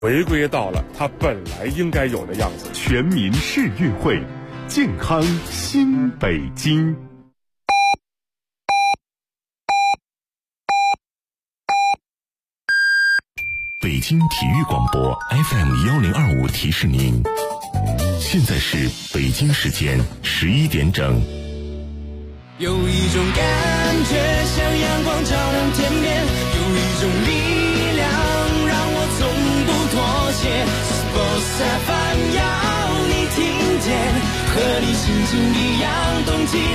回归到了它本来应该有的样子。 全民世运会，健康新北京。北京体育广播 FM1025 提示您，现在是北京时间11点整。 有一种感觉像阳光照亮天边，有一种力量让我从不妥协。Sports FM 要你听见，和你心情一样动起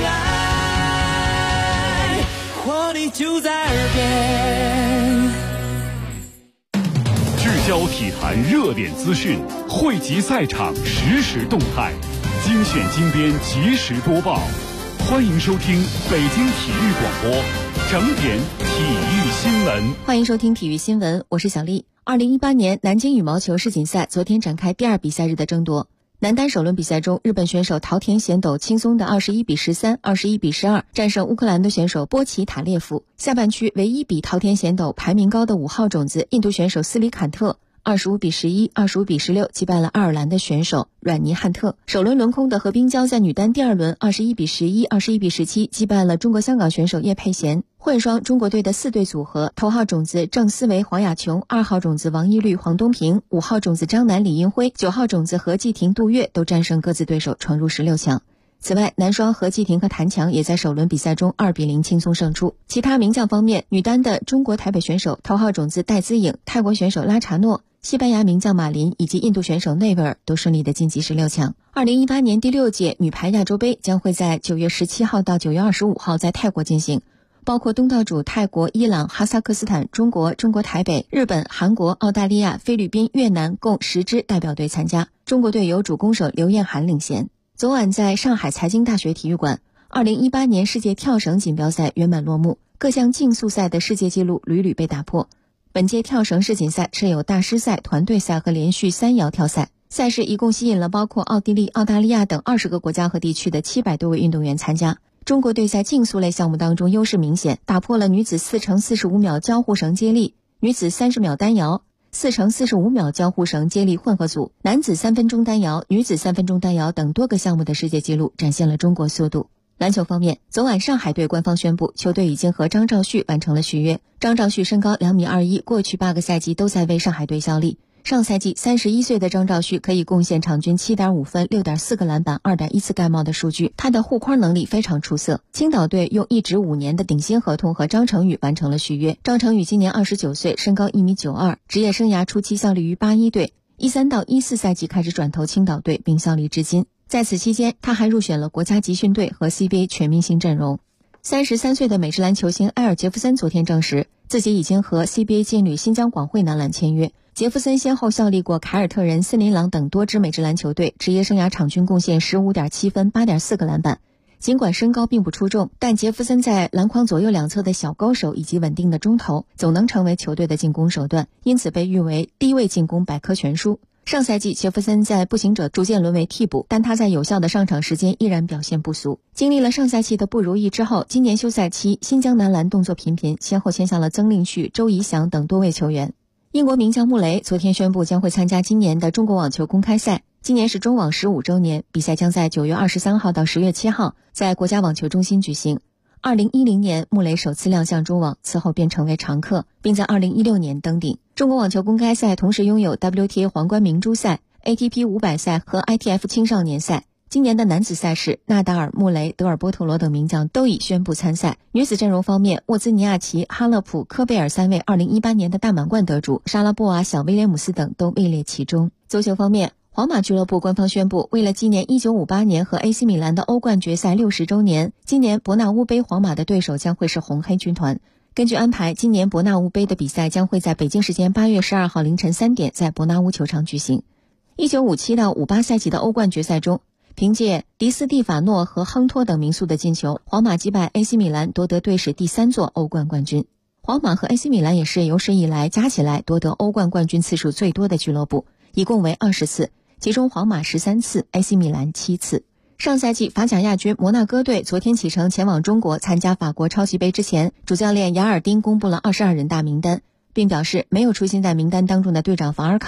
来，活力就在耳边。 聚焦体坛热点资讯，汇集赛场实时动态，精选精编及时播报。欢迎收听北京体育广播整点体育新闻。 欢迎收听体育新闻，我是小丽。2018年南京羽毛球世锦赛昨天展开第2比赛日的争夺。男单首轮比赛中，日本选手桃田贤斗轻松的21比13、21比12战胜乌克兰的选手波奇塔列夫。下半区唯一比桃田贤斗排名高的5号种子印度选手斯里坎特25比11、25比16击败了爱尔兰的选手阮尼汉特。首轮轮空的何冰娇在女单第2轮21比11、21比17击败了中国香港选手叶佩娴。混双中国队的4对组合，头号种子郑思维、黄雅琼，2号种子王懿律、黄东萍，5号种子张楠、李英辉，9号种子何继婷、杜月都战胜各自对手，闯入16强。此外，男双何继婷和谭强也在首轮比赛中2比0轻松胜出。其他名将方面，女单的中国台北选手头号种子戴资颖、泰国选手拉查诺、西班牙名将马林以及印度选手内维尔都顺利的晋级16强。2018年第6届女排亚洲杯将会在9月17号到9月25号在泰国进行，包括东道主泰国、伊朗、哈萨克斯坦、中国台北、日本、韩国、澳大利亚、菲律宾、越南共10支代表队参加。中国队由主攻手刘艳涵领衔。昨晚在上海财经大学体育馆，2018年世界跳绳锦标赛圆满落幕，各项竞速赛的世界纪录屡屡被打破。本届跳绳世锦赛设有大师赛、团队赛和连续3摇跳赛，赛事一共吸引了包括奥地利、澳大利亚等20个国家和地区的700多位运动员参加。中国队在竞速类项目当中优势明显，打破了女子4×45秒交互绳接力、女子30秒单摇、4×45秒交互绳接力混合组、男子3分钟单摇、女子3分钟单摇等多个项目的世界纪录，展现了中国速度。篮球方面，昨晚上海队官方宣布，球队已经和张兆旭完成了续约。张兆旭身高2.21米，过去8个赛季都在为上海队效力。上赛季31岁的张兆旭可以贡献场均7.5分、6.4个篮板、2.1次盖帽的数据，他的护框能力非常出色。青岛队用1纸5年的顶薪合同和张成宇完成了续约。张成宇今年29岁，身高1.92米，职业生涯初期效力于81队，13到14赛季开始转投青岛队，并效力至今。在此期间，他还入选了国家集训队和 CBA 全明星阵容。33岁的美职篮球星埃尔·杰弗森昨天证实，自己已经和 CBA 劲旅新疆广汇男篮签约。杰弗森先后效力过凯尔特人、森林狼等多支美职篮球队，职业生涯场均贡献15.7分、8.4个篮板。尽管身高并不出众，但杰弗森在篮筐左右两侧的小勾手以及稳定的中投，总能成为球队的进攻手段，因此被誉为低位进攻百科全书。上赛季杰弗森在步行者逐渐沦为替补，但他在有效的上场时间依然表现不俗。经历了上赛季的不如意之后，今年休赛期新疆男篮动作频频，先后签下了曾令旭、周怡翔等多位球员。英国名将穆雷昨天宣布将会参加今年的中国网球公开赛，今年是中网15周年，比赛将在9月23号到10月7号在国家网球中心举行。2010年穆雷首次亮相中网，此后便成为常客，并在2016年登顶。中国网球公开赛同时拥有 WTA 皇冠明珠赛、ATP 500赛和 ITF 青少年赛。今年的男子赛事，纳达尔、穆雷、德尔波特罗等名将都已宣布参赛。女子阵容方面，沃兹尼亚奇、哈勒普、科贝尔3位2018年的大满贯得主，莎拉波娃、小威廉姆斯等都位列其中。足球方面，皇马俱乐部官方宣布，为了纪念1958年和 AC 米兰的欧冠决赛60周年，今年伯纳乌杯皇马的对手将会是红黑军团。根据安排，今年伯纳乌杯的比赛将会在北京时间8月12号凌晨3点在伯纳乌球场举行。1957到58赛季的欧冠决赛中，凭借迪斯蒂法诺和亨托等名宿的进球，皇马击败 AC 米兰夺得队史第3座欧冠冠军。皇马和 AC 米兰也是有史以来加起来夺得欧冠冠军次数最多的俱乐部，一共为20次，其中皇马13次， AC 米兰7次。上赛季法甲亚军摩纳哥队昨天启程前往中国参加法国超级杯之前，主教练雅尔丁公布了22人大名单，并表示没有出现在名单当中的队长法尔考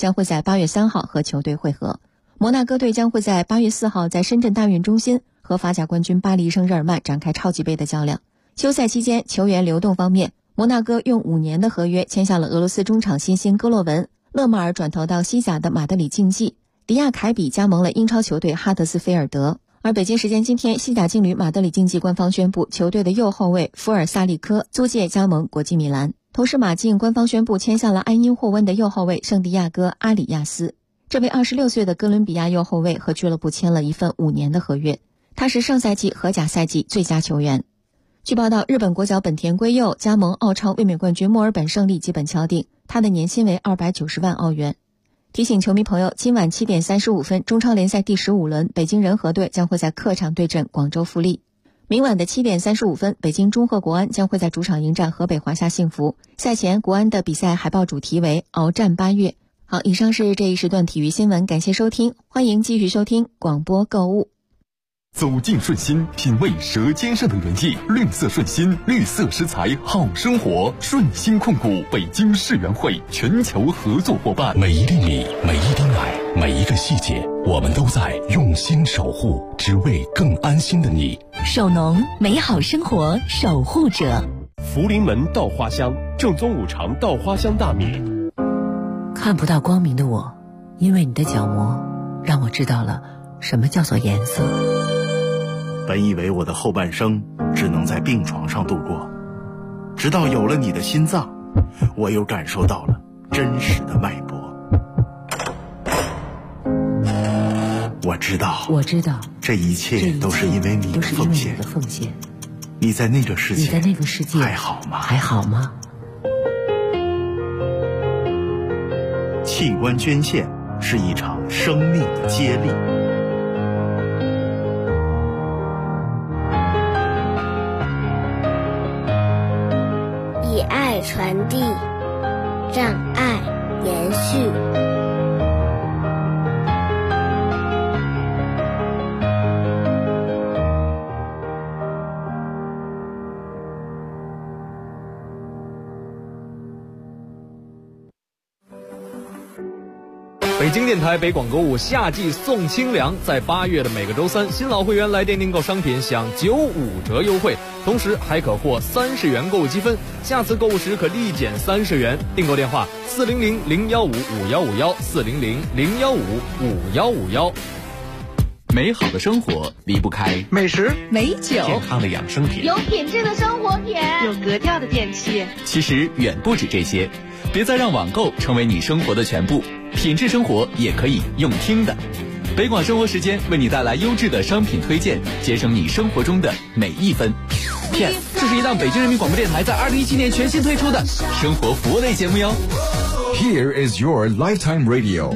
将会在8月3号和球队会合。摩纳哥队将会在8月4号在深圳大运中心和法甲冠军巴黎圣日耳曼展开超级杯的较量。休赛期间，球员流动方面，摩纳哥用5年的合约签下了俄罗斯中场新星戈洛文，勒马尔转投到西甲的马德里竞技，迪亚凯比加盟了英超球队哈德斯菲尔德。而北京时间今天，西甲劲旅马德里竞技官方宣布，球队的右后卫福尔萨利科租借加盟国际米兰。同时，马竞官方宣布签下了埃因霍温的右后卫圣地亚哥阿里亚斯。这位26岁的哥伦比亚右后卫和俱乐部签了一份5年的合约，他是上赛季荷甲赛季最佳球员。据报道，日本国脚本田圭佑加盟澳超卫冕冠军墨尔本胜利基本敲定，他的年薪为290万澳元。提醒球迷朋友，今晚7点35分，中超联赛第15轮，北京人和队将会在客场对阵广州富力。明晚的7点35分，北京中赫国安将会在主场迎战河北华夏幸福。赛前，国安的比赛海报主题为鏖战8月。好，以上是这一时段体育新闻，感谢收听，欢迎继续收听广播购物。 走进顺心，品味舌尖上的原意，绿色顺心，绿色食材好生活。顺心控股北京世园会全球合作伙伴。 每一粒米，每一滴奶，每一个细节，我们都在用心守护，只为更安心的你。 守农，美好生活守护者。 福临门稻花香，正宗五常稻花香大米。 看不到光明的我，因为你的角膜，让我知道了什么叫做颜色。 本以为我的后半生只能在病床上度过，直到有了你的心脏，我又感受到了真实的脉搏。我知道，这一切都是因为你的奉献。你在那个世界还好吗？器官捐献是一场生命的接力。 以爱传递，让爱延续。 北京电台北广购物夏季送清凉，在8月的每个周三，新老会员来电订购商品享95折优惠，同时还可获30元购物积分，下次购物时可立减30元。订购电话400-015-5151，400-015-5151。 美好的生活离不开美食、 美酒、 健康的养生品， 有品质的生活品， 有格调的电器。 其实远不止这些，别再让网购成为你生活的全部，品质生活也可以用听的。北广生活时间为你带来优质的商品推荐，节省你生活中的每一分。P.S. 这是一档北京人民广播电台在2017年全新推出的生活服务类节目哟。 Here is your lifetime radio。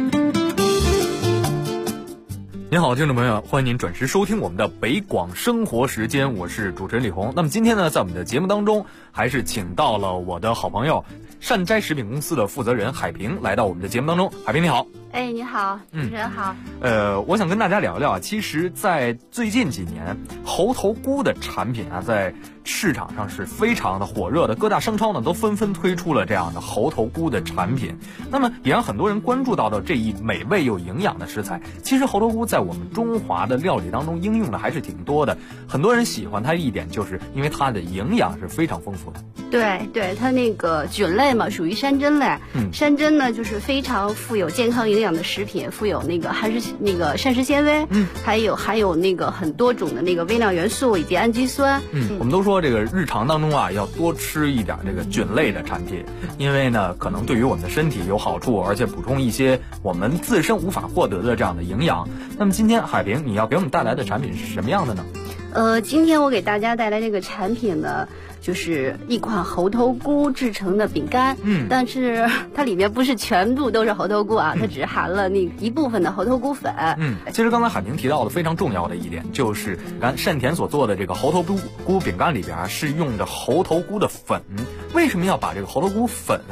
您好，听众朋友，欢迎您准时收听我们的北广生活时间，我是主持人李红。那么今天呢，在我们的节目当中，还是请到了我的好朋友善斋食品公司的负责人海平来到我们的节目当中。海平你好。 哎，你好，主持人好。 我想跟大家聊一聊啊，其实在最近几年，猴头菇的产品啊，在市场上是非常的火热的，各大商超呢都纷纷推出了这样的猴头菇的产品。那么也让很多人关注到的这一美味又营养的食材。其实猴头菇在我们中华的料理当中应用的还是挺多的，很多人喜欢它一点就是因为它的营养是非常丰富的。 对，它那个菌类嘛，属于山珍类。山珍呢就是非常富有健康营养的食品，富有那个膳食纤维，还有那个很多种的那个微量元素以及氨基酸。 我们都说这个日常当中啊，要多吃一点这个菌类的产品，因为呢可能对于我们的身体有好处，而且补充一些我们自身无法获得的这样的营养。那么今天海平你要给我们带来的产品是什么样的呢？ 今天我给大家带来这个产品呢，就是一款猴头菇制成的饼干。但是它里面不是全部都是猴头菇啊，它只含了那一部分的猴头菇粉。 其实刚才海平提到的非常重要的一点，就是善田所做的这个猴头菇饼干里边是用的猴头菇的粉。为什么要把这个猴头菇粉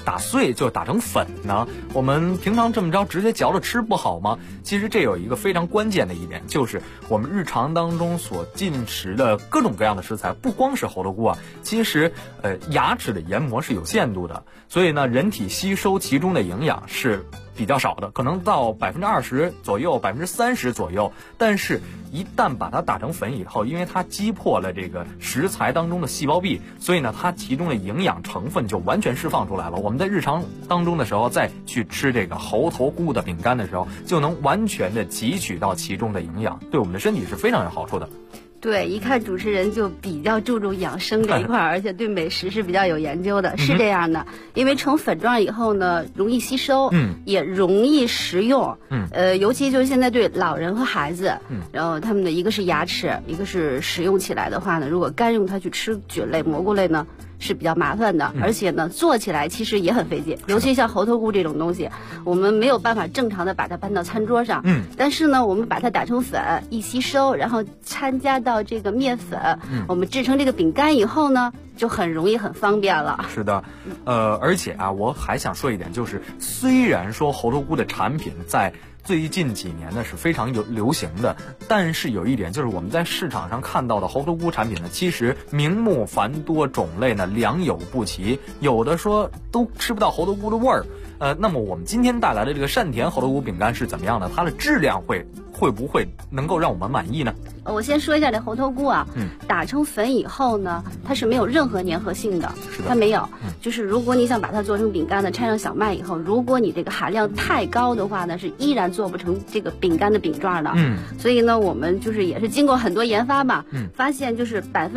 打碎就打成粉呢？我们平常这么着直接嚼着吃不好吗？其实这有一个非常关键的一点，就是我们日常当中所进食的各种各样的食材，不光是猴头菇啊，其实牙齿的研磨是有限度的，所以呢，人体吸收其中的营养是比较少的，可能到20%左右，30%左右。但是，一旦把它打成粉以后，因为它击破了这个食材当中的细胞壁，所以呢，它其中的营养成分就完全释放出来了。我们在日常当中的时候，再去吃这个猴头菇的饼干的时候，就能完全的汲取到其中的营养，对我们的身体是非常有好处的。 对，一看主持人就比较注重养生这一块，而且对美食是比较有研究的，是这样的。因为成粉状以后呢，容易吸收，也容易食用，尤其就是现在对老人和孩子，然后他们的一个是牙齿，一个是食用起来的话呢，如果干用它去吃菌类、蘑菇类呢，是比较麻烦的，而且呢，做起来其实也很费劲，尤其像猴头菇这种东西，我们没有办法正常的把它搬到餐桌上，但是呢，我们把它打成粉，一吸收，然后掺加到这个面粉，我们制成这个饼干以后呢，就很容易很方便了。 是的，而且啊，我还想说一点，就是虽然说猴头菇的产品在最近几年呢是非常流行的，但是有一点就是我们在市场上看到的猴头菇产品呢，其实名目繁多，种类呢良莠不齐，有的说都吃不到猴头菇的味儿。那么我们今天带来的这个善田猴头菇饼干是怎么样的？它的质量会不会能够让我们满意呢？ 我先说一下这猴头菇啊，打成粉以后呢，它是没有任何粘合性的，它没有。就是如果你想把它做成饼干呢，掺上小麦以后，如果你这个含量太高的话呢，是依然做不成这个饼干的饼状的。所以呢，我们就是也是经过很多研发吧，发现就是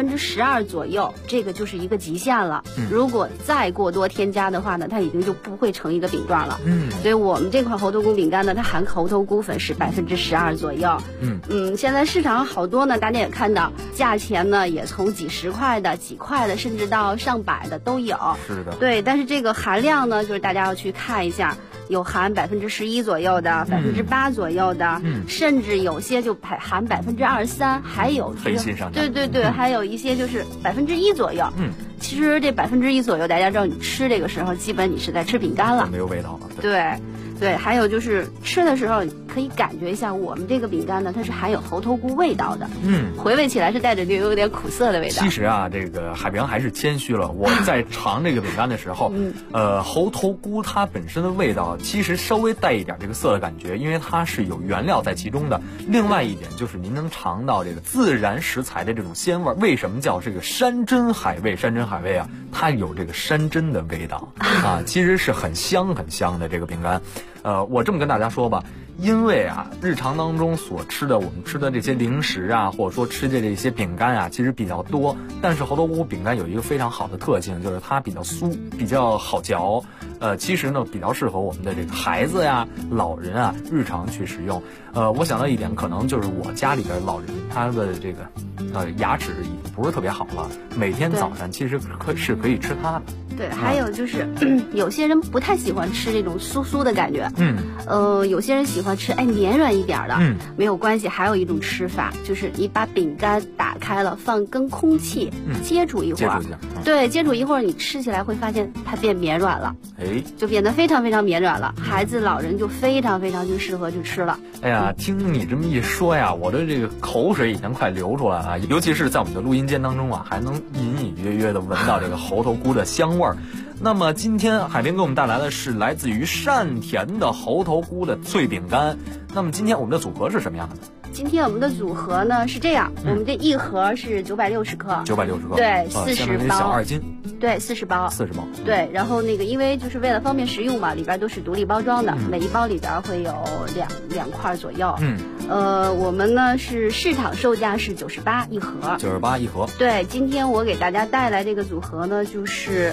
12%左右，这个就是一个极限了。如果再过多添加的话呢，它已经就不会成一个饼状了。所以我们这款猴头菇饼干呢，它含猴头菇粉是12%左右。现在市场上好多呢，大家也看到，价钱呢也从几十块的、几块的，甚至到上百的都有。 是的， 对，但是这个含量呢，就是大家要去看一下，有含11%左右的、8%左右的，甚至有些就含23%，还有黑心商家。 对，还有一些就是1%左右。其实这1%左右，大家知道你吃这个时候，基本你是在吃饼干了， 没有味道了。 对，还有就是吃的时候可以感觉一下，我们这个饼干呢，它是含有猴头菇味道的，回味起来是带着有点苦涩的味道。 其实啊，这个海平还是谦虚了。我在尝这个饼干的时候，猴头菇它本身的味道其实稍微带一点这个涩的感觉，因为它是有原料在其中的。另外一点就是您能尝到这个自然食材的这种鲜味。为什么叫这个山珍海味？山珍海味啊，它有这个山珍的味道啊，其实是很香很香的这个饼干。我这么跟大家说吧，因为啊，日常当中所吃的我们吃的这些零食啊，或者说吃的这些饼干啊，其实比较多。但是猴头菇饼干有一个非常好的特性，就是它比较酥，比较好嚼。其实呢，比较适合我们的这个孩子呀、老人啊日常去食用。我想到一点，可能就是我家里边老人他的这个牙齿已经不是特别好了，每天早上其实可以吃它的。 对，还有就是有些人不太喜欢吃这种酥酥的感觉，有些人喜欢吃绵软一点的，没有关系。还有一种吃法就是你把饼干打开了，跟空气接触一会儿，对，接触一会儿，你吃起来会发现它变绵软了，就变得非常非常绵软了。孩子老人就非常非常适合去吃了。 哎呀，听你这么一说呀，我的这个口水已经快流出来了，尤其是在我们的录音间当中啊，还能隐隐约约的闻到这个猴头菇的香味儿。那么今天海边给我们带来的是来自于善田的猴头菇的脆饼干。那么今天我们的组合是什么样的呢？ 今天我们的组合呢是这样，我们这一盒是960克 ，960克， 对，40包， 小2斤， 对，40包， 对。 然后那个因为就是为了方便食用嘛，里边都是独立包装的，每一包里边会有两块左右。我们呢是市场售价是98一盒 ，98一盒。 对，今天我给大家带来这个组合呢就是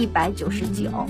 199，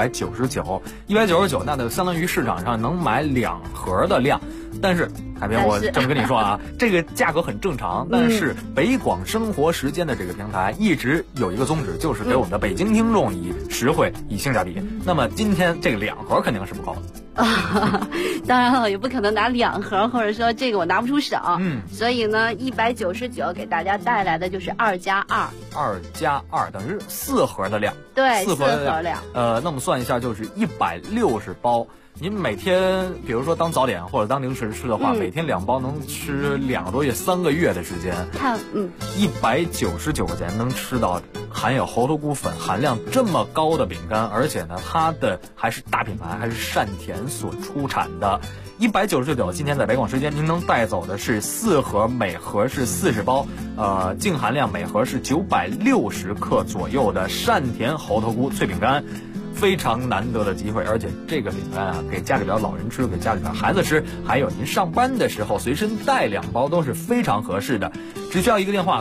那就相当于市场上能买2盒的量。但是海边，我这么跟你说啊，这个价格很正常。但是北广生活时间的这个平台一直有一个宗旨，就是给我们的北京听众以实惠、以性价比。那么今天这个2盒肯定是不够的。 当然了，也不可能拿2盒，或者说这个我拿不出手。所以呢，199给大家带来的就是2+2，2+2 等于4盒的量。 对 ，4盒的量。那么算一下就是160包。您每天，比如说当早点或者当零食吃的话，每天2包能吃2个多月、3个月的时间。199块钱能吃到含有猴头菇粉含量这么高的饼干，而且呢，它的还是大品牌，还是善田所出产的。199，今天在北广时间您能带走的是4盒，每盒是40包，净含量每盒是960克左右的善田猴头菇脆饼干。非常难得的机会，而且这个饼干啊，给家里边老人吃，给家里边孩子吃，还有您上班的时候随身带2包都是非常合适的。只需要一个电话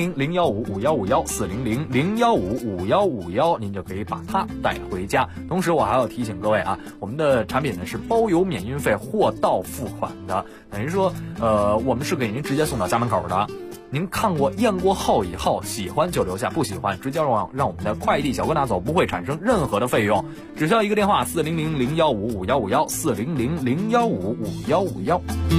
400-015-5151，400-015-5151，您就可以把它带回家。同时我还要提醒各位啊，我们的产品呢是包邮免运费，货到付款的，等于说我们是给您直接送到家门口的。您看过验过后以后，喜欢就留下，不喜欢直接让我们的快递小哥拿走，不会产生任何的费用。只需要一个电话400-015-5151，400-015-5151。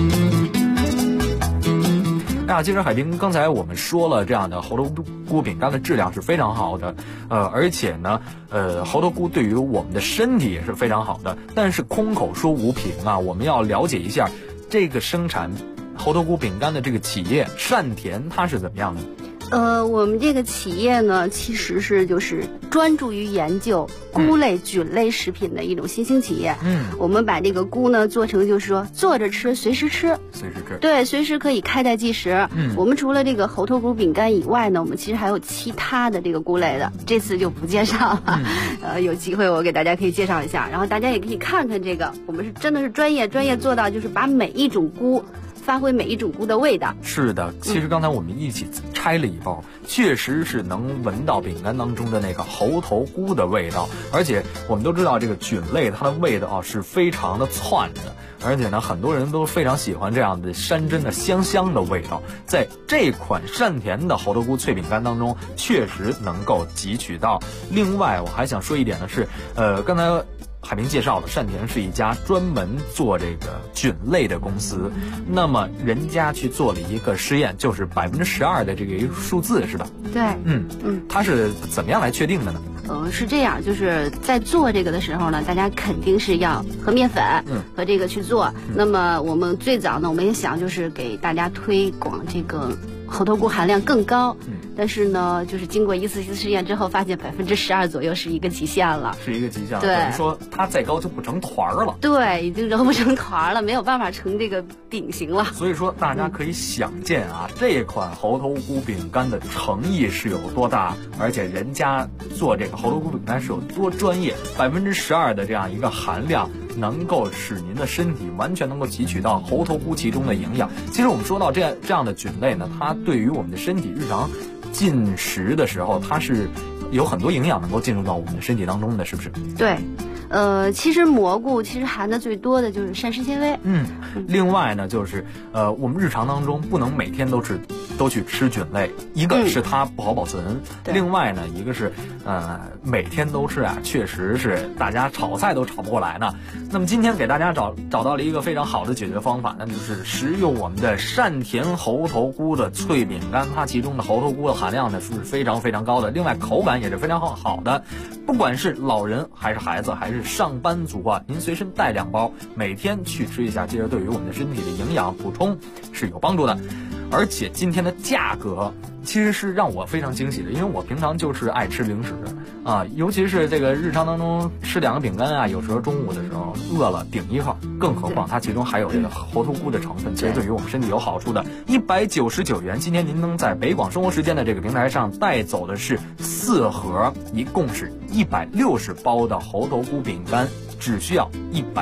其实海滨刚才我们说了，这样的猴头菇饼干的质量是非常好的，而且呢，猴头菇对于我们的身体也是非常好的。但是空口说无凭啊，我们要了解一下这个生产猴头菇饼干的这个企业善田它是怎么样的？ 我们这个企业呢，其实是就是专注于研究菇类、菌类食品的一种新兴企业。我们把这个菇呢做成就是说坐着吃，随时吃，对，随时可以开袋即食。我们除了这个猴头菇饼干以外呢，我们其实还有其他的这个菇类的，这次就不介绍了。有机会我给大家可以介绍一下，然后大家也可以看看这个，我们是真的是专业做到就是把每一种菇发挥每一种菇的味道。 是的，其实刚才我们一起拆了一包，确实是能闻到饼干当中的那个猴头菇的味道。而且我们都知道这个菌类它的味道是非常的窜的，而且呢很多人都非常喜欢这样的山珍的香香的味道。在这款善田的猴头菇脆饼干当中确实能够汲取到。另外我还想说一点的是，刚才海平介绍了，善田是一家专门做这个菌类的公司。那么人家去做了一个实验，就是12%的这个一个数字，是吧？ 对， 它是怎么样来确定的呢？ 是这样，就是在做这个的时候呢，大家肯定是要和面粉和这个去做。那么我们最早呢，我们也想就是给大家推广这个猴头菇含量更高，但是呢，就是经过一次试验之后，发现12%左右是一个极限了， 是一个极限。 对， 等于说它再高就不成团了。 对，已经揉不成团了，没有办法成这个饼型了。 所以说，大家可以想见啊，这款猴头菇饼干的诚意是有多大，而且人家做这个猴头菇饼干是有多专业。12%的这样一个含量，能够使您的身体完全能够汲取到猴头菇其中的营养。其实我们说到这样的菌类呢，它对于我们的身体日常进食的时候，它是有很多营养能够进入到我们的身体当中的，是不是？ 对，其实蘑菇其实含的最多的就是膳食纤维。 另外呢，就是我们日常当中不能每天都去吃菌类，一个是它不好保存，另外呢，一个是每天都吃啊，确实是大家炒菜都炒不过来呢。那么今天给大家找到了一个非常好的解决方法，那就是食用我们的善田猴头菇的脆饼干，它其中的猴头菇的含量呢是非常非常高的，另外口感也是非常好的。不管是老人还是孩子还是上班族啊，您随身带2包，每天去吃一下，其实对于我们的身体的营养补充是有帮助的。而且今天的价格其实是让我非常惊喜的，因为我平常就是爱吃零食啊，尤其是这个日常当中吃2个饼干啊，有时候中午的时候饿了顶一号，更何况它其中还有这个猴头菇的成分，其实对于我们身体有好处的。199元，今天您能在北广生活时间的这个平台上带走的是4盒，一共是160包的猴头菇饼干，只需要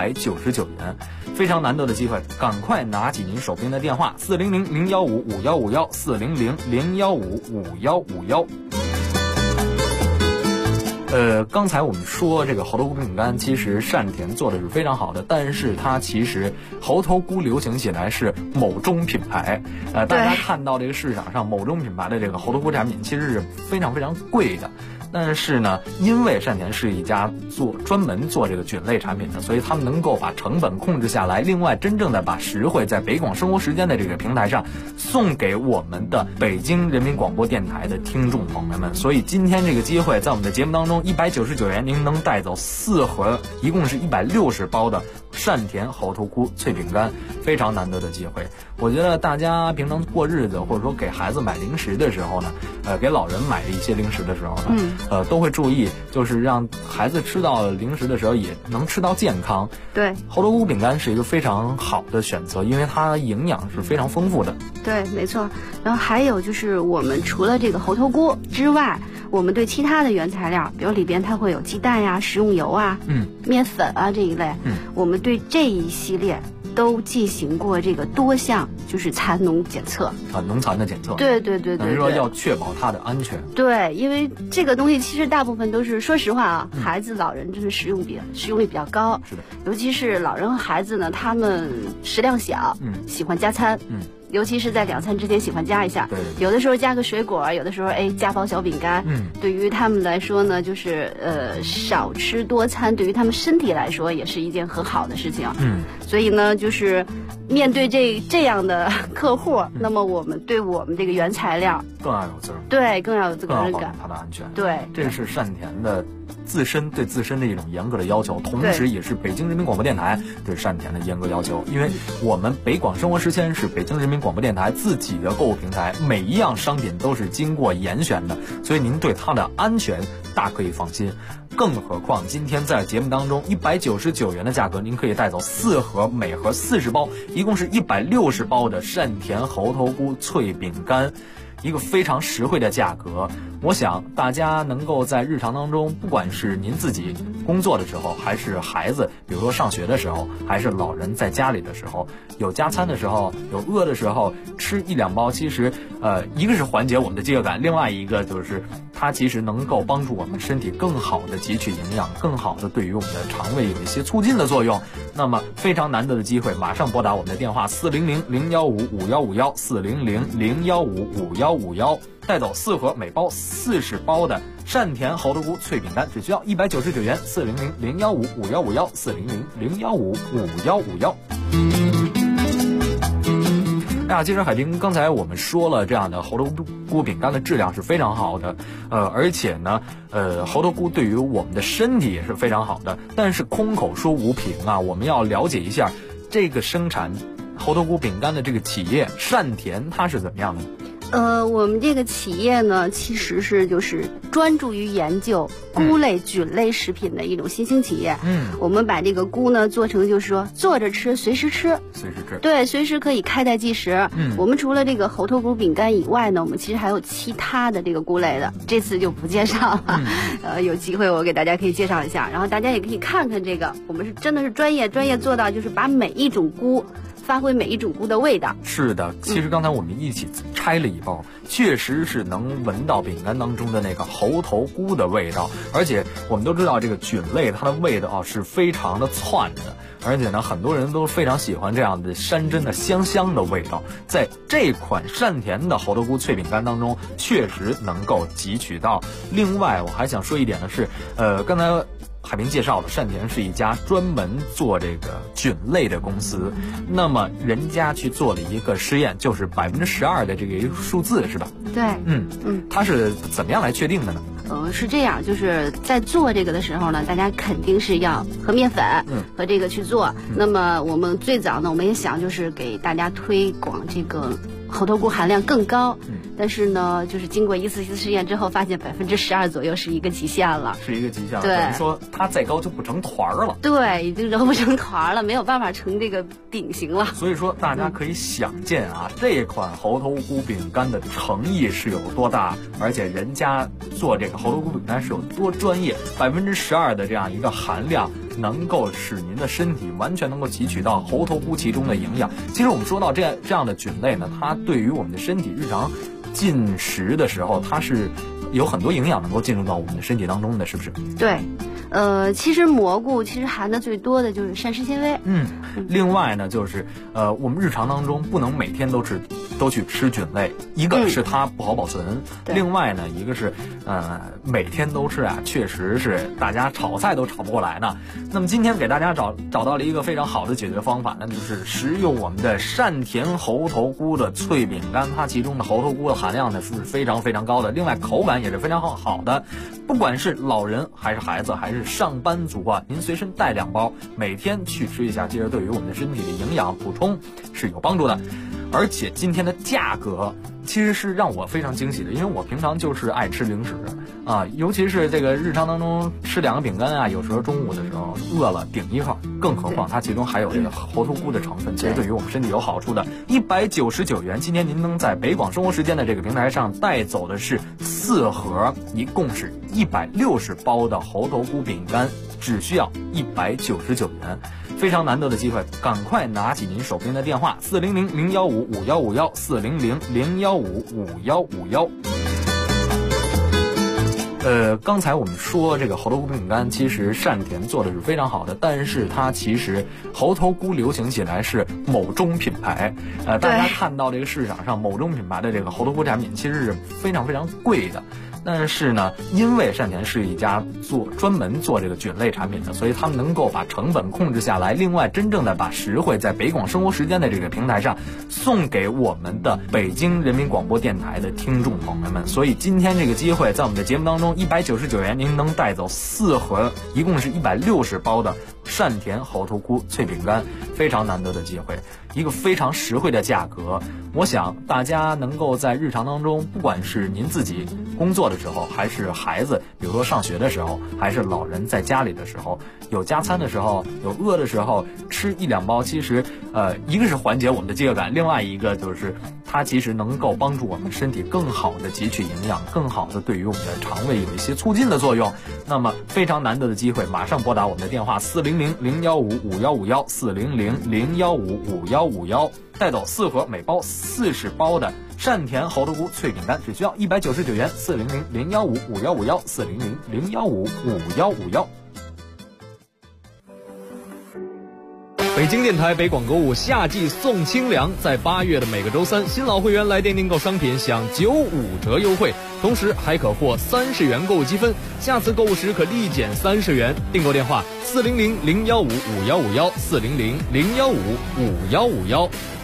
199元。非常难得的机会，赶快拿起您手边的电话400-015-5151，400-015-5151。刚才我们说这个猴头菇饼干，其实善田做的是非常好的，但是它其实猴头菇流行起来是某中品牌，大家看到这个市场上某中品牌的这个猴头菇产品其实是非常非常贵的。 但是呢，因为善田是一家专门做这个菌类产品的，所以他们能够把成本控制下来，另外真正的把实惠在北广生活时间的这个平台上送给我们的北京人民广播电台的听众朋友们。所以今天这个机会在我们的节目当中，199元您能带走4盒，一共是160包的善田猴头菇脆饼干，非常难得的机会。我觉得大家平常过日子，或者说给孩子买零食的时候呢，给老人买一些零食的时候呢，都会注意，就是让孩子吃到零食的时候也能吃到健康。 对， 猴头菇饼干是一个非常好的选择，因为它营养是非常丰富的。 对，没错。然后还有就是我们除了这个猴头菇之外，我们对其他的原材料，比如里边它会有鸡蛋呀、食用油啊、面粉啊这一类，我们对这一系列都进行过这个多项就是残农检测啊，农残的检测。 对， 等于说要确保它的安全。 对，因为这个东西其实大部分都是，说实话啊，孩子、老人真是使用率比较高。 是的， 尤其是老人和孩子呢，他们食量小，喜欢加餐，尤其是在2餐之间喜欢加一下， 对， 有的时候加个水果，有的时候加包小饼干，对于他们来说呢，就是少吃多餐，对于他们身体来说也是一件很好的事情，所以呢，就是面对这样的客户，那么我们对我们这个原材料更要有责任， 对，更要有责任感， 它的安全， 对， 这是善田的对自身的一种严格的要求，同时也是北京人民广播电台对善田的严格要求。因为我们北广生活时间是北京人民广播电台自己的购物平台，每一样商品都是经过严选的，所以您对它的安全大可以放心。更何况今天在节目当中199元的价格，您可以带走4盒，每盒40包，一共是160包的善田猴头菇脆饼干，一个非常实惠的价格。我想大家能够在日常当中，不管是您自己工作的时候，还是孩子比如说上学的时候，还是老人在家里的时候，有加餐的时候，有饿的时候，吃1-2包，其实一个是缓解我们的饥饿感，另外一个就是它其实能够帮助我们身体更好的汲取营养，更好的对于我们的肠胃有一些促进的作用。那么非常难得的机会，马上拨打我们的电话400-015-5151，400-015-5151，带走4盒，每包40包的善田猴头菇脆饼干，只需要199元，400-015-5151，400-015-5151。其实海滨刚才我们说了，这样的猴头菇饼干的质量是非常好的，而且呢，猴头菇对于我们的身体也是非常好的。但是空口说无凭啊，我们要了解一下这个生产猴头菇饼干的这个企业善田它是怎么样的。 我们这个企业呢，其实是就是专注于研究菇类、菌类食品的一种新兴企业。我们把这个菇呢做成就是说坐着吃，随时吃，对，随时可以开袋即食。我们除了这个猴头菇饼干以外呢，我们其实还有其他的这个菇类的，这次就不介绍了。有机会我给大家可以介绍一下，然后大家也可以看看这个，我们是真的是专业做到就是把每一种菇发挥每一种菇的味道。是的， 其实刚才我们一起拆了一包，确实是能闻到饼干当中的那个猴头菇的味道。而且我们都知道这个菌类它的味道是非常的窜的，而且呢很多人都非常喜欢这样的山珍的香的味道，在这款善田的猴头菇脆饼干当中确实能够汲取到。另外我还想说一点的是，刚才海平介绍了，善田是一家专门做这个菌类的公司。那么人家去做了一个实验，就是12%的这个数字，是吧？对，它是怎么样来确定的呢？是这样，就是在做这个的时候呢，大家肯定是要和面粉和这个去做。那么我们最早呢，我们也想就是给大家推广这个猴头菇含量更高，但是呢，就是经过一次试验之后，发现12%左右是一个极限了，是一个极限了。对，等于说它再高就不成团了。对，已经揉不成团了，没有办法成这个饼型了。所以说，大家可以想见啊，这款猴头菇饼干的诚意是有多大，而且人家做这个猴头菇饼干是有多专业，12%的这样一个含量，能够使您的身体完全能够汲取到猴头菇其中的营养。其实我们说到这样的菌类呢，它对于我们的身体日常进食的时候，它是有很多营养能够进入到我们的身体当中的，是不是？对， 其实蘑菇其实含的最多的就是膳食纤维。 另外呢，就是我们日常当中不能每天都去吃菌类，一个是它不好保存，另外呢，一个是每天都吃啊，确实是大家炒菜都炒不过来呢。那么今天给大家找到了一个非常好的解决方法，那就是食用我们的善甜猴头菇的脆饼干，它其中的猴头菇的含量呢是非常非常高的，另外口感也是非常好的。不管是老人还是孩子还是上班族啊，您随身带2包，每天去吃一下，其实对于我们的身体的营养补充是有帮助的。而且今天的价格其实是让我非常惊喜的，因为我平常就是爱吃零食啊，尤其是这个日常当中吃2个饼干啊，有时候中午的时候饿了顶一块，更何况它其中还有这个猴头菇的成分，其实对于我们身体有好处的。199元，今天您能在北广生活时间的这个平台上带走的是4盒，一共是160包的猴头菇饼干，只需要199元。非常难得的机会，赶快拿起您手边的电话400-015-5151 400-015-5151。刚才我们说这个猴头菇饼干，其实善甜做的是非常好的，但是它其实猴头菇流行起来是某中品牌，大家看到这个市场上某中品牌的这个猴头菇产品其实是非常非常贵的。但是呢，因为善甜是一家专门做这个菌类产品的，所以他们能够把成本控制下来。另外，真正的把实惠在北广生活时间的这个平台上送给我们的北京人民广播电台的听众朋友们。所以今天这个机会，在我们的节目当中，199元您能带走4盒，一共是160包的善甜猴头菇脆饼干，非常难得的机会，一个非常实惠的价格。我想大家能够在日常当中，不管是您自己工作的时候，还是孩子比如说上学的时候，还是老人在家里的时候，有加餐的时候，有饿的时候，吃1-2包，其实一个是缓解我们的饥饿感，另外一个就是它其实能够帮助我们身体更好的汲取营养，更好的对于我们的肠胃有一些促进的作用。那么非常难得的机会，马上拨打我们的电话400-015-5151 400-015-5151，带走4盒，每包40包的善甜猴头菇脆饼干，只需要199元。400-015-5151 400-015-5151。 北京电台北广购物夏季送清凉，在8月的每个周3，新老会员来电订购商品享95折优惠，同时还可获30元购物积分，下次购物时可立减30元。订购电话400-015-5151 400-015-5151。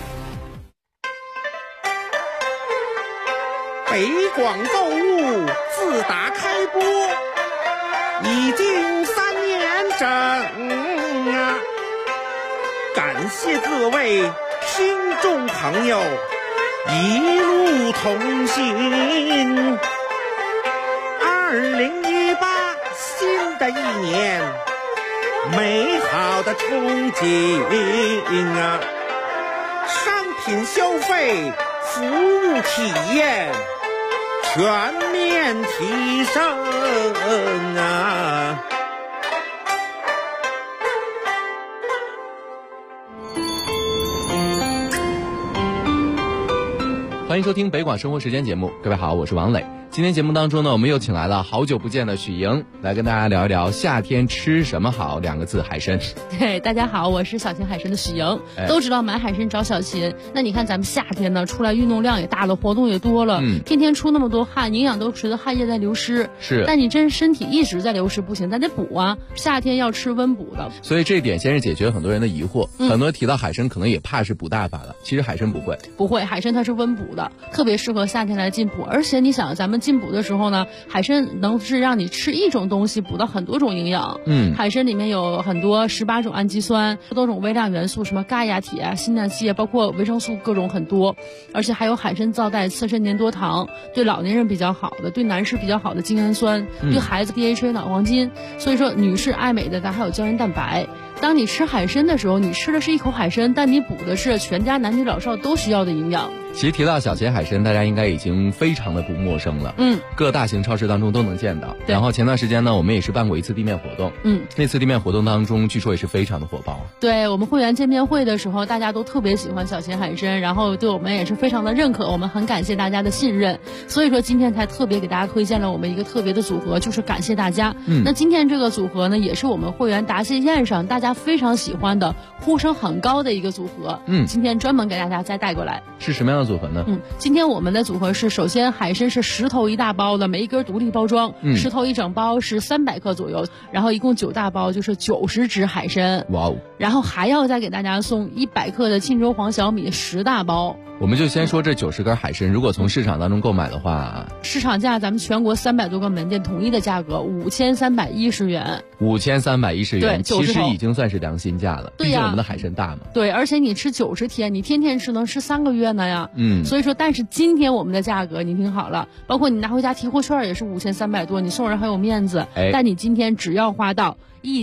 北广购物自打开播已经3年整啊，感谢各位听众朋友一路同行。2018新的一年，美好的憧憬啊，商品消费、服务体验全面提升啊！ 欢迎收听北广生活时间节目，各位好，我是王磊。今天节目当中呢，我们又请来了好久不见的许莹，来跟大家聊一聊夏天吃什么好，2个字，海参。 对，大家好，我是小秦海参的许莹。都知道买海参找小秦，那你看咱们夏天呢，出来运动量也大了，活动也多了，天天出那么多汗，营养都随着汗液在流失。 是， 但你真身体一直在流失不行，咱得补啊。夏天要吃温补的。 所以这一点先是解决很多人的疑惑，很多人提到海参可能也怕是补大法了，其实海参不会。 不会，海参它是温补的，特别适合夏天来进补。而且你想，咱们进补的时候呢，海参能是让你吃一种东西补到很多种营养。海参里面有很多18种氨基酸，多种微量元素，什么钙呀、铁啊、锌呐、硒啊，包括维生素各种很多。而且还有海参皂带次肾粘多糖，对老年人比较好的，对男士比较好的精氨酸，对孩子 DHA 脑黄金。所以说女士爱美的，咱还有胶原蛋白。当你吃海参的时候，你吃的是一口海参，但你补的是全家男女老少都需要的营养。 其实提到小秦海参，大家应该已经非常的不陌生了。各大型超市当中都能见到。然后前段时间呢，我们也是办过一次地面活动。那次地面活动当中，据说也是非常的火爆。 对，我们会员见面会的时候，大家都特别喜欢小秦海参，然后对我们也是非常的认可，我们很感谢大家的信任。所以说今天才特别给大家推荐了我们一个特别的组合，就是感谢大家。那今天这个组合呢，也是我们会员答谢宴上大家非常喜欢的、呼声很高的一个组合。今天专门给大家再带过来。 是什么样的组合呢？ 今天我们的组合是，首先海参是10头一大包的，每一根独立包装，10头一整包是300克左右，然后一共9大包就是90只海参。 哇哦！ 然后还要再给大家送100克的沁州黄小米10大包。 我们就先说这90根海参，如果从市场当中购买的话， 市场价咱们全国300多个门店统一的价格5310元。 5310元， 对， 其实已经算是良心价了。 对呀， 毕竟我们的海参大嘛。 对，而且你吃90天，你天天吃能吃3个月呢呀。所以说，但是今天我们的价格你听好了，包括你拿回家提货券也是5300多，你送人很有面子。但你今天只要花到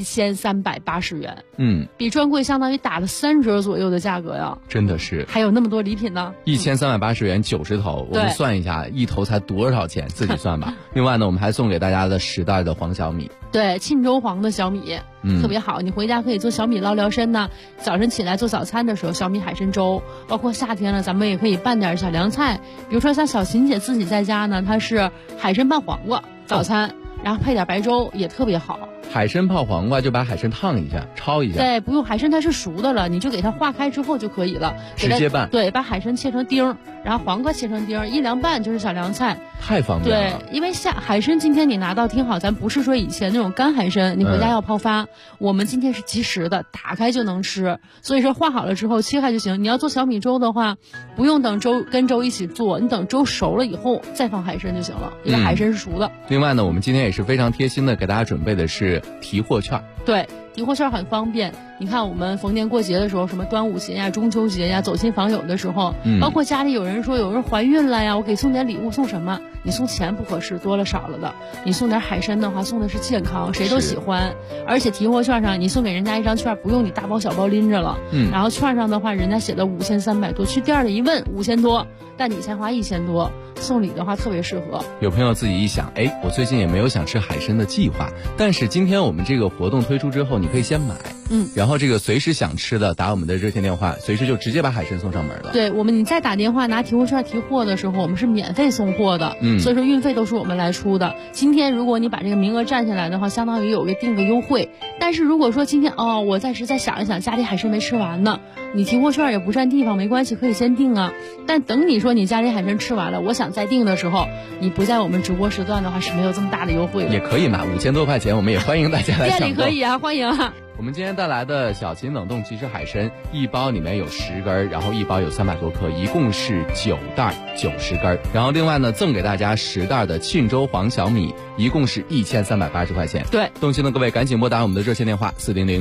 1380元，比专柜相当于打了3折左右的价格呀。 真的是， 还有那么多礼品呢。 1380元90头，我们算一下，一头才多少钱，自己算吧。另外呢，我们还送给大家的10袋的黄小米。 对，沁州黄的小米，特别好，你回家可以做小米捞辽参呐。早晨起来做早餐的时候，小米海参粥，包括夏天了，咱们也可以拌点小凉菜，比如说像小秦姐自己在家呢，她是海参拌黄瓜早餐，然后配点白粥也特别好。 海参泡黄瓜就把海参烫一下，焯一下。 对，不用，海参它是熟的了，你就给它化开之后就可以了， 直接拌。 对，把海参切成丁，然后黄瓜切成丁，一凉拌就是小凉菜。 太方便了。对，因为海参今天你拿到听好，咱不是说以前那种干海参，你回家要泡发，我们今天是即食的，打开就能吃。所以说化好了之后切开就行。你要做小米粥的话，不用等粥跟粥一起做，你等粥熟了以后再放海参就行了，因为海参是熟的。 另外呢，我们今天也是非常贴心的给大家准备的是提货券。 对，提货券很方便。你看我们逢年过节的时候，什么端午节呀、中秋节呀，走亲访友的时候，包括家里有人说有人怀孕了呀，我给送点礼物，送什么？你送钱不合适，多了少了的。你送点海参的话，送的是健康，谁都喜欢。而且提货券上你送给人家一张券，不用你大包小包拎着了。然后券上的话，人家写的5300多，去店里一问5000多，但你才花1000多，送礼的话特别适合。 有朋友自己一想，我最近也没有想吃海参的计划，但是今天我们这个活动推出之后，你可以先买，然后这个随时想吃的打我们的热线电话，随时就直接把海参送上门了。 对，你再打电话拿提货券提货的时候，我们是免费送货的，所以说运费都是我们来出的。今天如果你把这个名额占下来的话，相当于有个定个优惠。但是如果说今天我暂时再想一想，家里海参没吃完呢，你提货券也不占地方，没关系，可以先订啊。但等你说你家里海参吃完了，我想再订的时候，你不在我们直播时段的话是没有这么大的优惠的。 也可以嘛，5000多块钱，我们也欢迎大家来抢购。 店里可以啊，欢迎啊。 我们今天带来的小秦冷冻即食海参，一包里面有10根，然后一包有300多克，一共是9袋90根。然后另外呢，赠给大家10袋的沁州黄小米，一共是1380块钱。 对， 动心的各位赶紧拨打我们的热线电话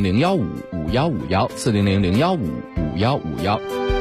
400-015-5151，400-015-5151。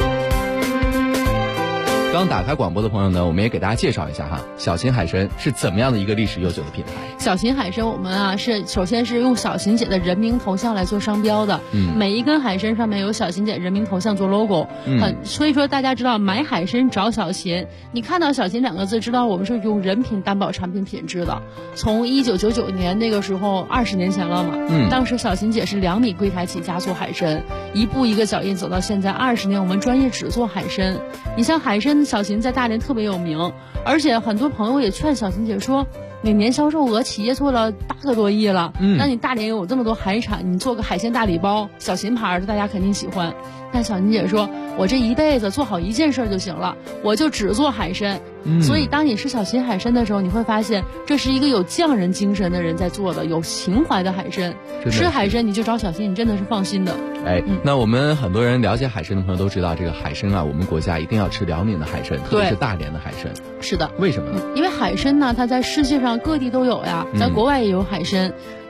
刚打开广播的朋友呢，我们也给大家介绍一下哈，小秦海参是怎么样的一个历史悠久的品牌。 小秦海参我们是首先是用小秦姐的人名头像来做商标的，每一根海参上面有小秦姐人名头像做 logo，所以说大家知道买海参找小秦，你看到小秦2个字，知道我们是用人品担保产品品质的。从1999年那个时候20年前了嘛，当时小秦姐是2米柜台起家做海参，一步一个脚印走到现在20年，我们专业只做海参。你像海参小秦在大连特别有名，而且很多朋友也劝小秦姐说，你年销售额企业做了8个多亿了，那你大连有这么多海产，你做个海鲜大礼包，小秦牌的大家肯定喜欢。但小秦姐说，我这一辈子做好一件事就行了，我就只做海参。所以当你吃小秦海参的时候，你会发现这是一个有匠人精神的人在做的，有情怀的海参。吃海参你就找小秦，你真的是放心的。 那我们很多人了解海参的朋友都知道，这个海参我们国家一定要吃辽宁的海参，特别是大连的海参。 是的。 为什么呢？ 因为海参呢，它在世界上各地都有呀，咱国外也有海参。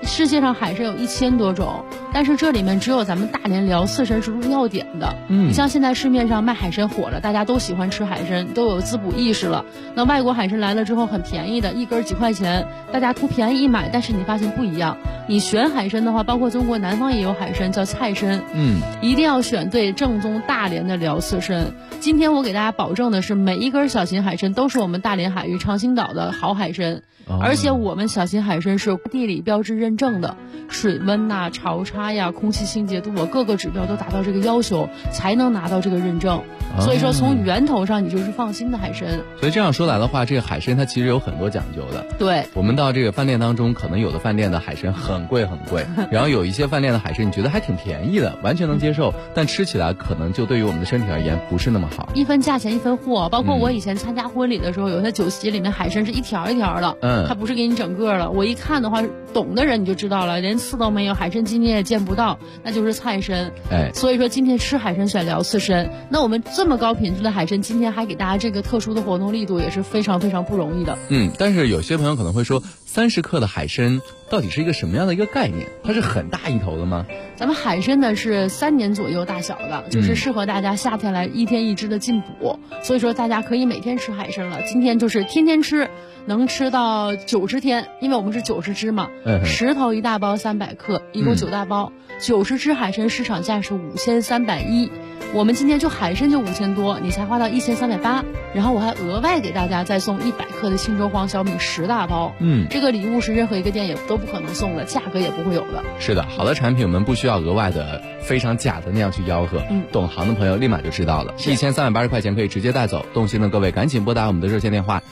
世界上海参有1000多种，但是这里面只有咱们大连辽刺参是入药典的。你像现在市面上卖海参火了，大家都喜欢吃海参，都有滋补意识了。那外国海参来了之后很便宜的，一根几块钱，大家图便宜一买，但是你发现不一样。你选海参的话，包括中国南方也有海参叫菜参，一定要选对正宗大连的辽刺参。今天我给大家保证的是，每一根小型海参都是我们大连海域长兴岛的好海参。而且我们小型海参是地理标志认证的，水温呐、潮差呀、空气清洁度，我各个指标都达到这个要求，才能拿到这个认证。所以说从源头上你就是放心的海参。 所以这样说来的话，这个海参它其实有很多讲究的。 对， 我们到这个饭店当中，可能有的饭店的海参很贵很贵，然后有一些饭店的海参你觉得还挺便宜的，完全能接受，但吃起来可能就对于我们的身体而言不是那么好。 一分价钱一分货，包括我以前参加婚礼的时候，有些酒席里面海参是一条一条的，它不是给你整个的。我一看的话，懂的人你就知道了，连刺都没有，海参筋你也见不到，那就是菜参。所以说今天吃海参选辽刺参，那我们这么高品质的海参，今天还给大家这个特殊的活动力度，也是非常非常不容易的。 但是有些朋友可能会说，30克的海参到底是一个什么样的一个概念？它是很大一头的吗？ 咱们海参呢是3年左右大小的，就是适合大家夏天来1天1只的进补，所以说大家可以每天吃海参了。今天就是天天吃，能吃到90天，因为我们是90只嘛，10头1大包300克，一共9大包，90只海参市场价是5310，我们今天就海参就5000多，你才花到1380，然后我还额外给大家再送100克的青州黄小米10大包，这个礼物是任何一个店也都不可能送的，价格也不会有的。 是的，好的产品我们不需要额外的非常假的那样去吆喝，懂行的朋友立马就知道了，1380块钱可以直接带走。动心的各位赶紧拨打我们的热线电话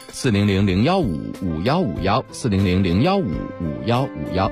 400-015-5151，400-015-5151。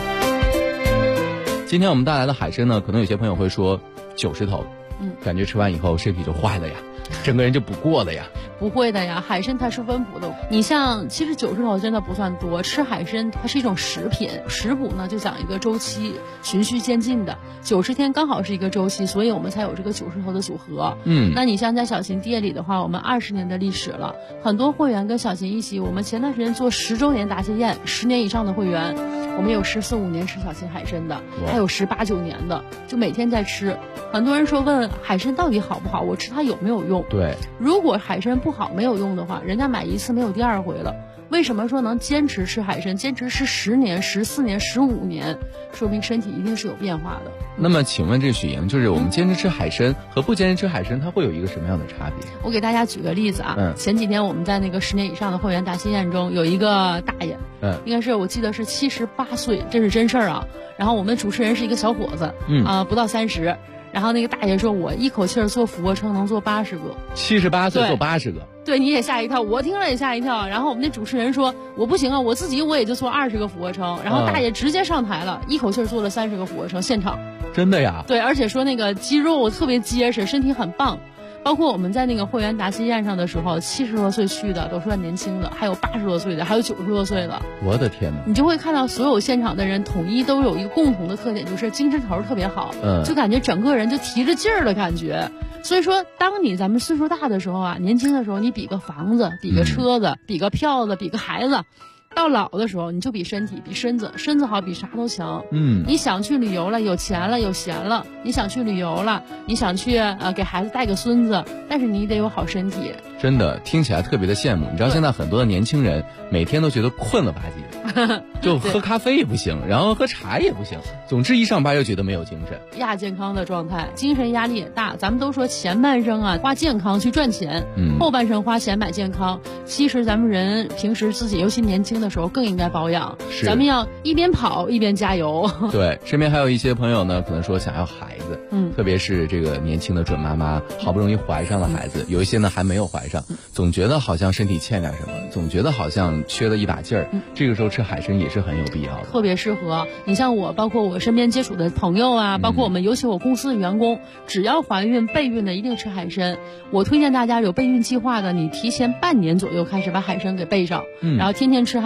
今天我们带来的海参呢，可能有些朋友会说90头，感觉吃完以后身体就坏了呀，整个人就不过了呀。 不会的呀，海参它是温补的。你像其实90头真的不算多，吃海参它是一种食品，食补呢就讲一个周期，循序渐进的，90天刚好是一个周期，所以我们才有这个90头的组合。那你像在小型店里的话，我们20年的历史了，很多会员跟小型一起，我们前段时间做10周年答谢宴，10年以上的会员，我们有14、15年吃小型海参的，还有18、19年的，就每天在吃。很多人说问海参到底好不好，我吃它有没有用？ 对， 如果海参不好没有用的话，人家买一次没有第二回了。为什么说能坚持吃海参，坚持吃10年、14年、15年，说明身体一定是有变化的。 那么请问这许莹，就是我们坚持吃海参和不坚持吃海参，它会有一个什么样的差别？ 我给大家举个例子啊，前几天我们在那个10年以上的会员答谢宴中，有一个大爷，应该是我记得是78岁，这是真事儿啊。然后我们主持人是一个小伙子，不到30。然后那个大爷说，我一口气做俯卧撑能做80个 ，78岁做80个， 对，你也吓一跳，我听了也吓一跳。然后我们那主持人说，我不行啊，我自己也就做20个俯卧撑。然后大爷直接上台了，一口气做了30个俯卧撑，现场。 真的呀？ 对，而且说那个肌肉特别结实，身体很棒。包括我们在那个会员答谢宴上的时候，70多岁去的都算年轻的，还有80多岁的，还有90多岁的。 我的天哪！ 你就会看到所有现场的人统一都有一个共同的特点，就是精神头特别好，就感觉整个人就提着劲儿的感觉。所以说，当咱们岁数大的时候啊，年轻的时候，你比个房子，比个车子，比个票子，比个孩子。到老的时候，你就比身体，比身子好，比啥都强。你想去旅游了，有钱了，有闲了，你想去旅游了，你想去给孩子带个孙子，但是你得有好身体。 真的听起来特别的羡慕。你知道现在很多的年轻人每天都觉得困了吧唧的，就喝咖啡也不行，然后喝茶也不行，总之一上班又觉得没有精神， 亚健康的状态，精神压力也大。咱们都说前半生啊花健康去赚钱，后半生花钱买健康。其实咱们人平时自己尤其年轻的时候更应该保养，咱们要一边跑一边加油。 对，身边还有一些朋友呢，可能说想要孩子，特别是这个年轻的准妈妈，好不容易怀上了孩子，有一些呢还没有怀上，总觉得好像身体欠点什么，总觉得好像缺了一把劲儿，这个时候吃海参也是很有必要的， 特别适合。你像我，包括我身边接触的朋友啊，包括我们尤其我公司的员工，只要怀孕备孕的一定吃海参。我推荐大家有备孕计划的，你提前半年左右开始把海参给备上，然后天天吃海参。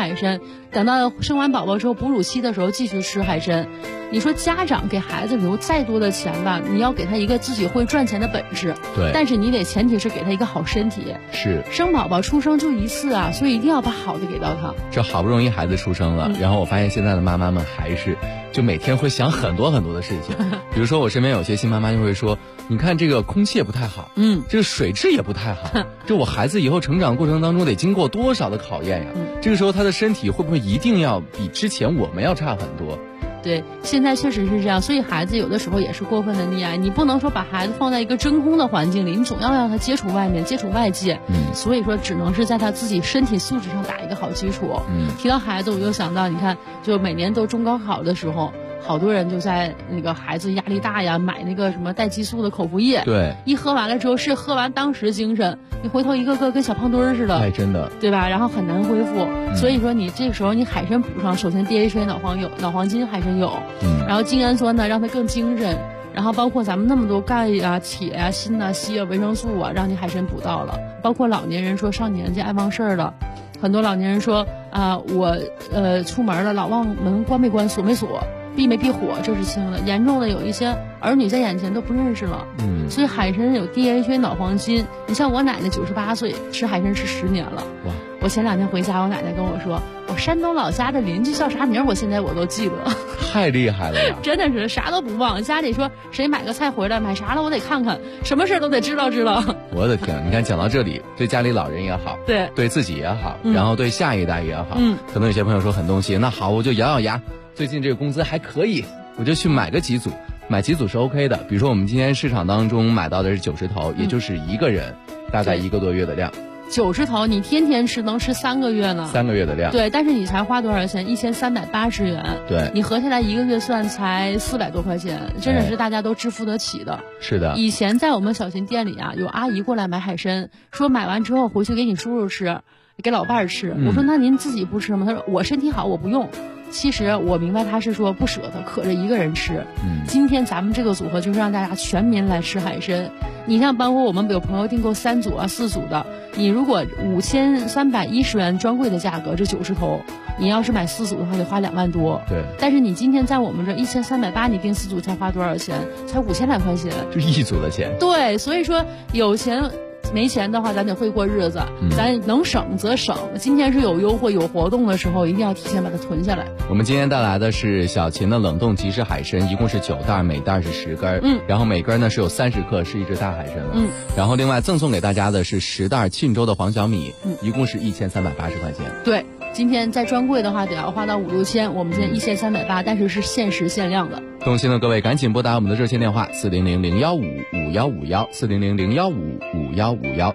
海参，等到生完宝宝之后哺乳期的时候继续吃海参。你说家长给孩子留再多的钱吧，你要给他一个自己会赚钱的本事， 对， 但是你得前提是给他一个好身体。 是， 生宝宝出生就一次啊，所以一定要把好的给到他。 这好不容易孩子出生了，然后我发现现在的妈妈们还是就每天会想很多很多的事情，比如说我身边有些新妈妈就会说，你看这个空气也不太好，这个水质也不太好，这我孩子以后成长过程当中得经过多少的考验呀？这个时候他的身体会不会一定要比之前我们要差很多？ 对，现在确实是这样，所以孩子有的时候也是过分的溺爱，你不能说把孩子放在一个真空的环境里，你总要让他接触外面，接触外界，所以说只能是在他自己身体素质上打一个好基础。提到孩子，我又想到，你看，就每年都中高考的时候，好多人就在那个孩子压力大呀，买那个什么带激素的口服液， 对， 一喝完了之后是喝完当时精神，你回头一个个跟小胖墩儿似的， 哎，真的， 对吧？然后很难恢复，所以说你这个时候你海参补上，首先 DHA 脑黄金海参有，然后精氨酸呢让它更精神，然后包括咱们那么多钙呀、铁呀、锌啊、硒啊、维生素啊，让你海参补到了。包括老年人说上年纪爱忘事儿了，很多老年人说我出门了老忘门关没关锁没锁。避没避火，这是轻的，严重的有一些儿女在眼前都不认识了。所以海参有 DHA 脑黄金。你像我奶奶98岁，吃海参吃10年了。哇！我前2天回家，我奶奶跟我说，我山东老家的邻居叫啥名，我现在我都记得。 太厉害了呀！ 真的是啥都不忘。家里说谁买个菜回来，买啥了我得看看，什么事都得知道。 我的天，你看讲到这里，对家里老人也好，对自己也好，然后对下一代也好，可能有些朋友说很动心，那好，我就咬咬牙。最近这个工资还可以，我就去买个几组，买几组是 OK 的。比如说我们今天市场当中买到的是90头，也就是一个人大概1个多月的量。 90头你天天吃能吃3个月呢？3 个月的量。 对，但是你才花多少钱？1380元。 对， 你合下来1个月算才400多块钱，真的是大家都支付得起的。 是的。 以前在我们小秦店里啊，有阿姨过来买海参，说买完之后回去给你叔叔吃，给老伴儿吃。我说那您自己不吃吗？他说我身体好，我不用。其实我明白他是说不舍得，可着一个人吃。今天咱们这个组合就是让大家全民来吃海参。你像包括我们有朋友订购3组啊、4组的，你如果5310元专柜的价格，这90头，你要是买4组的话得花2万多。 对。 但是你今天在我们这1380，你订4组才花多少钱？才5000来块钱。 就一组的钱。 对，所以说有钱。没钱的话，咱得会过日子，咱能省则省。今天是有优惠、有活动的时候，一定要提前把它囤下来。 我们今天带来的是小秦的冷冻即食海参，一共是9袋，每袋是10根，然后每根呢是有30克，是一只大海参了。然后另外赠送给大家的是10袋沁州的黄小米，一共是1380块钱。 对，今天在专柜的话得要花到5、6千，我们今天1380，但是是限时限量的。 动心的各位赶紧拨打我们的热线电话400-015-5151，400-015-5151。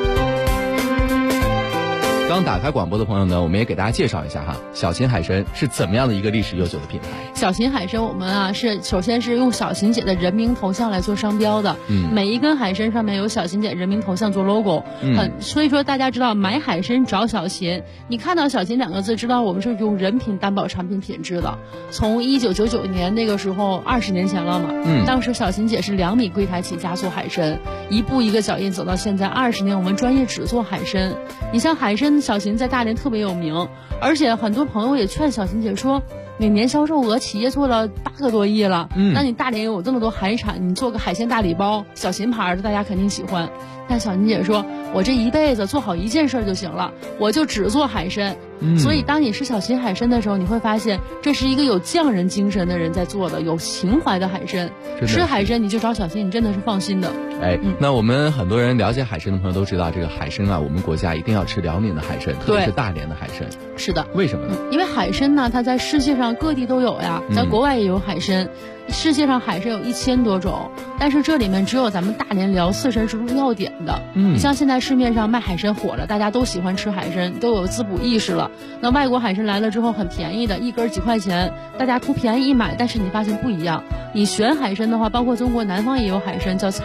刚打开广播的朋友呢，我们也给大家介绍一下哈，小秦海参是怎么样的一个历史悠久的品牌。 小秦海参我们是首先是用小秦姐的人名头像来做商标的，每一根海参上面有小秦姐人名头像做 logo，所以说大家知道买海参找小秦，你看到小秦2个字，知道我们是用人品担保产品品质的。从1999年那个时候20年前了嘛，当时小秦姐是2米柜台起家做海参，一步一个脚印走到现在20年，我们专业只做海参。你像海参小秦在大连特别有名，而且很多朋友也劝小秦姐说，你年销售额企业做了8个多亿了，那你大连有这么多海产，你做个海鲜大礼包，小秦牌的大家肯定喜欢。但小秦姐说，我这一辈子做好一件事就行了，我就只做海参。所以当你吃小秦海参的时候，你会发现这是一个有匠人精神的人在做的，有情怀的海参。吃海参你就找小秦，你真的是放心的。 那我们很多人了解海参的朋友都知道，这个海参啊，我们国家一定要吃辽宁的海参，特别是大连的海参。 是的。 为什么呢？ 因为海参呢，它在世界上各地都有呀，咱国外也有海参。世界上海参有1000多种，但是这里面只有咱们大连辽四参是入药典的。你像现在市面上卖海参火了，大家都喜欢吃海参，都有滋补意识了。那外国海参来了之后很便宜的，一根几块钱，大家图便宜一买，但是你发现不一样。你选海参的话，包括中国南方也有海参叫菜参，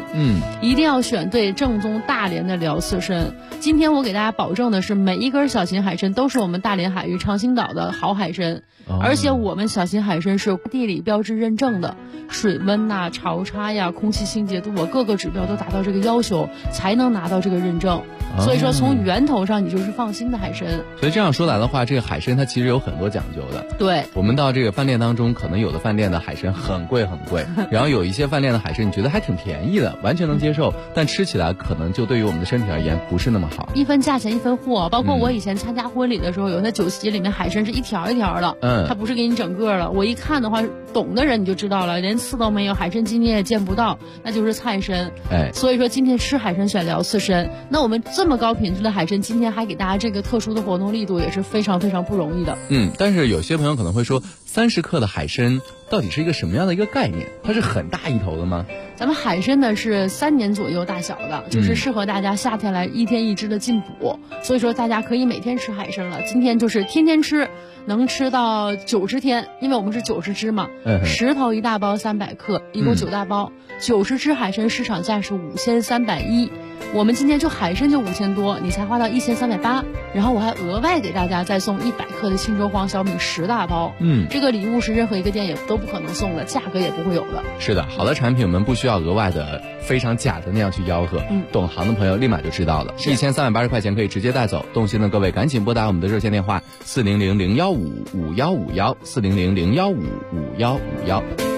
一定要选对正宗大连的辽刺参。今天我给大家保证的是，每一根小秦海参都是我们大连海域长兴岛的好海参，而且我们小秦海参是地理标志认证的，水温呐、潮差呀、空气清洁度各个指标都达到这个要求，才能拿到这个认证。所以说从源头上你就是放心的海参。 所以这样说来的话，这个海参它其实有很多讲究的。 对， 我们到这个饭店当中，可能有的饭店的海参很贵很贵，然后有一些饭店的海参你觉得还挺便宜的，完全能接受，但吃起来可能就对于我们的身体而言不是那么好。 一分价钱一分货，包括我以前参加婚礼的时候，有那酒席里面海参是一条一条的，它不是给你整个的。我一看的话，懂的人你就知道了，连刺都没有，海参今天也见不到，那就是菜参。所以说今天吃海参选辽刺参，那我们这么高品质的海参，今天还给大家这个特殊的活动力度，也是非常非常不容易的。 但是有些朋友可能会说，30克的海参到底是一个什么样的一个概念？它是很大一头的吗？ 咱们海参呢是3年左右大小的，就是适合大家夏天来1天1只的进补，所以说大家可以每天吃海参了。今天就是天天吃，能吃到90天，因为我们是90只嘛，10头1大包300克，一共9大包，90只海参市场价是5310，我们今天就海参就5000多，你才花到1380，然后我还额外给大家再送100克的岘州黄小米10大包，这个礼物是任何一个店也都不可能送的，价格也不会有的。 是的，好的产品我们不需要额外的非常假的那样去吆喝，懂行的朋友立马就知道了，1380块钱可以直接带走。动心的各位赶紧拨打我们的热线电话400-015-5151，400-015-5151。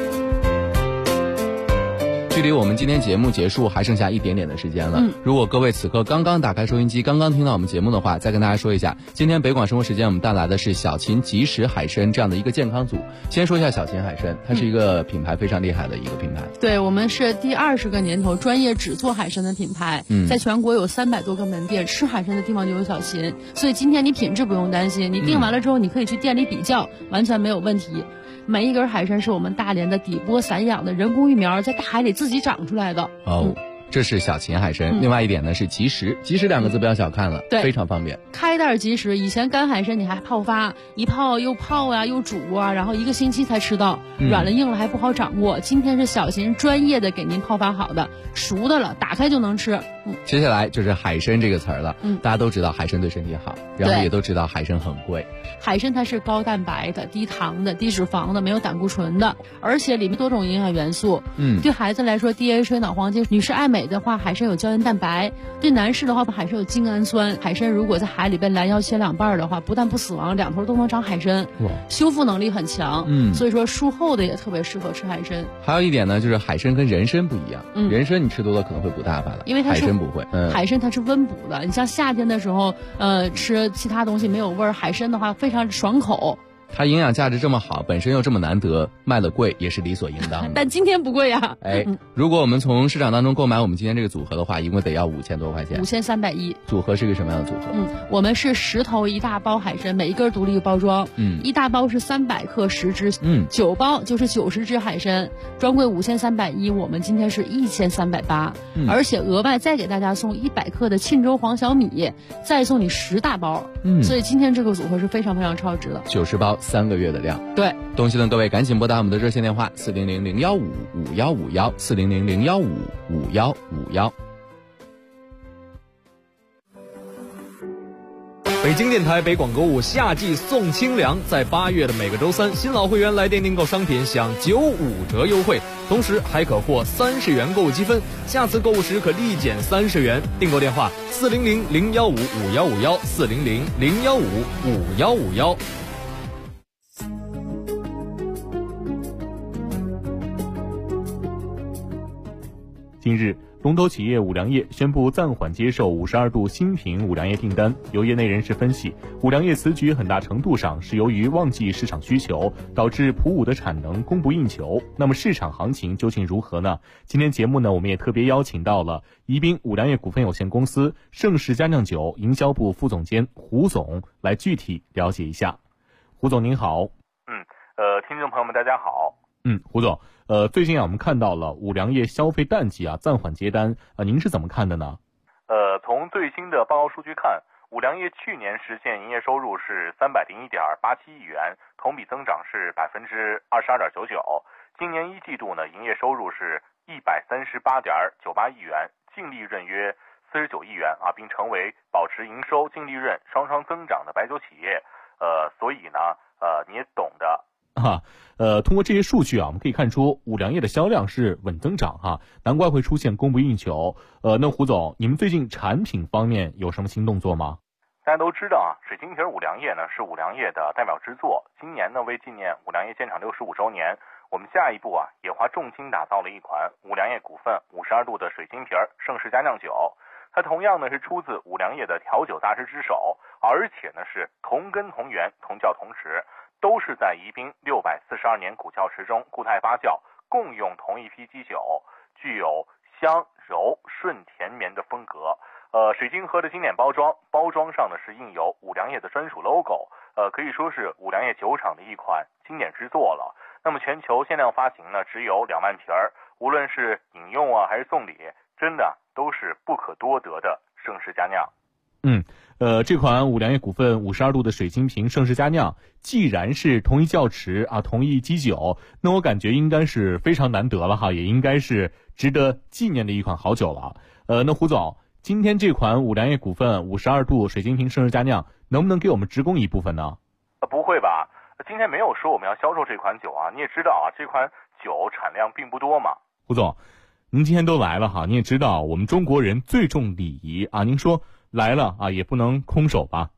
距离我们今天节目结束还剩下一点点的时间了。如果各位此刻刚刚打开收音机，刚刚听到我们节目的话，再跟大家说一下，今天北广生活时间我们带来的是小秦即食海参这样的一个健康组。先说一下小秦海参，它是一个品牌非常厉害的一个品牌。 对，我们是第20个年头专业只做海参的品牌，在全国有300多个门店，吃海参的地方就有小秦，所以今天你品质不用担心，你订完了之后你可以去店里比较，完全没有问题。每一根海参是我们大连的底波散养的人工育苗，在大海里自己长出来的。 这是小秦海参。另外一点呢是即食，即食2个字不要小看了，非常方便。 开袋即食，以前干海参你还泡发，一泡又泡啊又煮啊，然后1个星期才吃到，软了硬了还不好掌握。今天是小秦专业的给您泡发好的，熟的了，打开就能吃。 接下来就是海参这个词儿了。大家都知道海参对身体好，然后也都知道海参很贵。 海参它是高蛋白的、低糖的、低脂肪的，没有胆固醇的，而且里面多种营养元素。对孩子来说 DHA 脑黄金，女士爱美的话，海参有胶原蛋白；对男士的话，海参有精氨酸。海参如果在海里被拦腰切2半的话，不但不死亡，2头都能长海参，修复能力很强。所以说术后的也特别适合吃海参。 还有一点呢，就是海参跟人参不一样，人参你吃多了可能会补大发了， 因为它是海参不会。 海参它是温补的，你像夏天的时候，吃其他东西没有味儿，海参的话非常爽口。 它营养价值这么好，本身又这么难得，卖了贵也是理所应当的。 但今天不贵呀。 如果我们从市场当中购买我们今天这个组合的话，一共得要5000多块钱。 5310。 组合是个什么样的组合？ 我们是10头1大包海参，每一根独立包装。1大包是300克10只，9包就是90只海参，专柜5310，我们今天是1380，而且额外再给大家送100克的岘州黄小米，再送你10大包。所以今天这个组合是非常非常超值的。 90包3个月的量。 对， 东西的各位赶紧拨打我们的热线电话400-015-5151，400-015-5151。 北京电台北广购物夏季送清凉，在8月的每个周三，新老会员来电订购商品享95折优惠，同时还可获30元购物积分，下次购物时可立减30元。订购电话400-015-5151，400-015-5151。 近日，龙头企业五粮液宣布暂缓接受52度新品五粮液订单。有业内人士分析，五粮液此举很大程度上是由于旺季市场需求，导致普五的产能供不应求。那么市场行情究竟如何呢？今天节目呢，我们也特别邀请到了宜宾五粮液股份有限公司盛世佳酿酒营销部副总监胡总来具体了解一下。胡总您好。 听众朋友们大家好。 胡总，最近我们看到了五粮液消费淡季暂缓接单，您是怎么看的呢？ 从最新的报告数据看，五粮液去年实现营业收入是301.87亿元，同比增长是22.99%。今年1季度呢，营业收入是 138.98亿元，净利润约49亿元啊，并成为保持营收、净利润双双增长的白酒企业。所以呢，你也懂的。 通过这些数据啊，我们可以看出五粮液的销量是稳增长哈，难怪会出现供不应求。那胡总，你们最近产品方面有什么新动作吗？ 大家都知道啊，水晶瓶五粮液呢是五粮液的代表之作。今年呢，为纪念五粮液建厂65周年，我们下一步啊也花重金打造了一款五粮液股份52度的水晶瓶盛世佳酿酒。它同样呢是出自五粮液的调酒大师之手，而且呢是同根同源、同窖同池，都是在宜宾642年古窖池中固态发酵，共用同一批基酒，具有香柔顺甜绵的风格。水晶盒的经典包装上呢是印有五粮液的专属 logo， 可以说是五粮液酒厂的一款经典之作了。那么全球限量发行呢只有2万瓶，无论是饮用啊还是送礼，真的都是不可多得的盛世佳酿。 这款五粮液股份52度的水晶瓶盛世佳酿，既然是同一窖池啊，同一基酒，那我感觉应该是非常难得了哈，也应该是值得纪念的一款好酒了。那胡总，今天这款五粮液股份52度水晶瓶盛世佳酿能不能给我们直供一部分呢？ 不会吧，今天没有说我们要销售这款酒啊，你也知道啊，这款酒产量并不多嘛。 胡总，您今天都来了哈，你也知道我们中国人最重礼仪啊，您说来了啊也不能空手吧？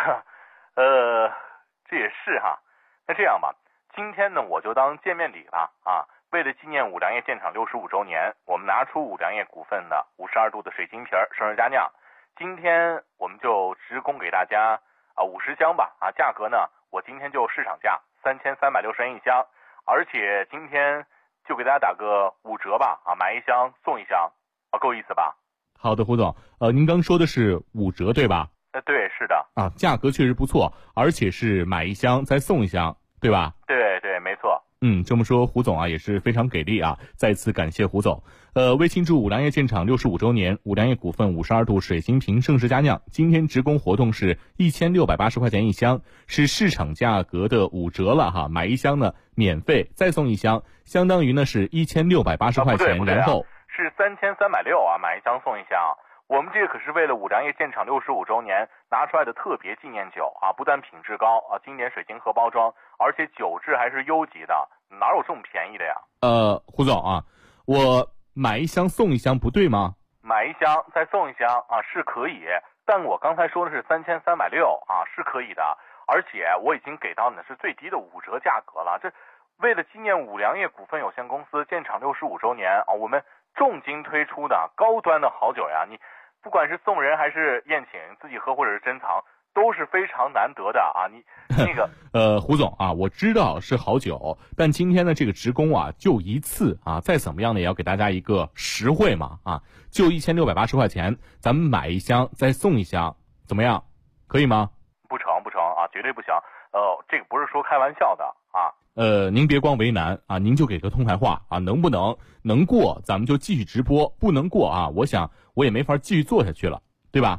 这也是哈。那这样吧，今天呢我就当见面礼吧啊。为了纪念五粮液建厂65周年，我们拿出五粮液股份的52度的水晶瓶盛世佳酿，今天我们就直供给大家50箱吧啊，价格呢我今天就市场价3360元一箱，而且今天就给大家打个5折吧啊，买1箱送1箱啊，够意思吧？ 好的，胡总，您刚说的是5折对吧？ 对，是的。 啊，价格确实不错，而且是买1箱再送1箱，对吧？ 对，没错。 这么说胡总啊也是非常给力啊，再次感谢胡总。为庆祝五粮液建厂65周年，五粮液股份52度水晶瓶盛世佳酿今天直供活动是1680块钱一箱，是市场价格的5折了哈，买1箱呢免费再送1箱，相当于呢是1680块钱，然后是3360啊，买1箱送1箱。我们这个可是为了五粮液建厂65周年拿出来的特别纪念酒啊，不但品质高啊，经典水晶盒包装，而且酒质还是优级的，哪有这么便宜的呀？ 胡总啊，我买1箱送1箱不对吗？ 买1箱再送1箱啊是可以，但我刚才说的是3360啊，是可以的，而且我已经给到你的是最低的5折价格了。这为了纪念五粮液股份有限公司建厂65周年啊，我们重金推出的高端的好酒呀，你不管是送人还是宴请，自己喝或者是珍藏，都是非常难得的啊！你那个胡总啊，我知道是好酒，但今天的这个直供啊，就一次啊，再怎么样呢，也要给大家一个实惠嘛啊，就1680块钱，咱们买1箱再送1箱，怎么样？可以吗？ 不成啊，绝对不行。这个不是说开玩笑的啊。 您别光为难啊，您就给个痛快话啊，能不能过咱们就继续直播，不能过啊，我想我也没法继续做下去了，对吧？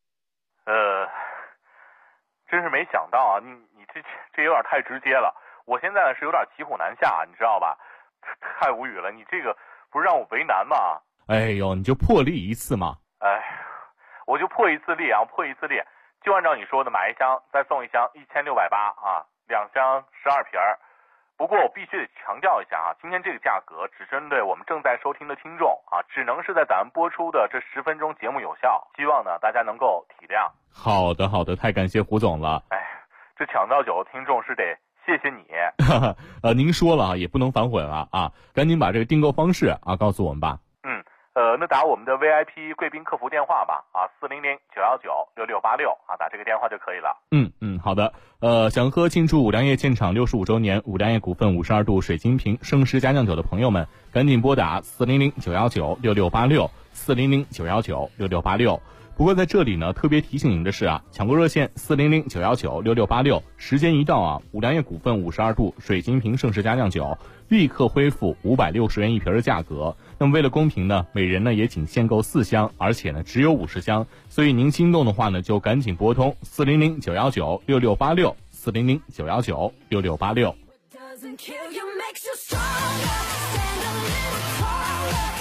真是没想到啊，你这有点太直接了，我现在呢是有点骑虎难下，你知道吧？太无语了，你这个不是让我为难吗？ 哎呦，你就破例一次嘛。 我就破一次例啊，就按照你说的，买1箱再送1箱1680啊，2箱12瓶。不过我必须得强调一下啊，今天这个价格只针对我们正在收听的听众啊，只能是在咱们播出的这10分钟节目有效，希望呢大家能够体谅。 好的，太感谢胡总了。 这抢到酒的听众是得谢谢你。 您说了啊，也不能反悔了啊，赶紧把这个订购方式啊告诉我们吧。 那打我们的 VIP 贵宾客服电话吧啊，400-919-6686啊，打这个电话就可以了。 好的。想喝庆祝五粮液建厂65周年五粮液股份52度水晶瓶盛世佳酿酒的朋友们，赶紧拨打400-919-6686 400-919-6686。不过在这里呢，特别提醒您的是啊，抢购热线400-919-6686，时间一到啊，五粮液股份52度水晶瓶盛世佳酿酒立刻恢复560元一瓶的价格。那么为了公平呢，每人呢也仅限购4箱，而且呢只有50箱，所以您心动的话呢，就赶紧拨通400-919-6686 400-919-6686。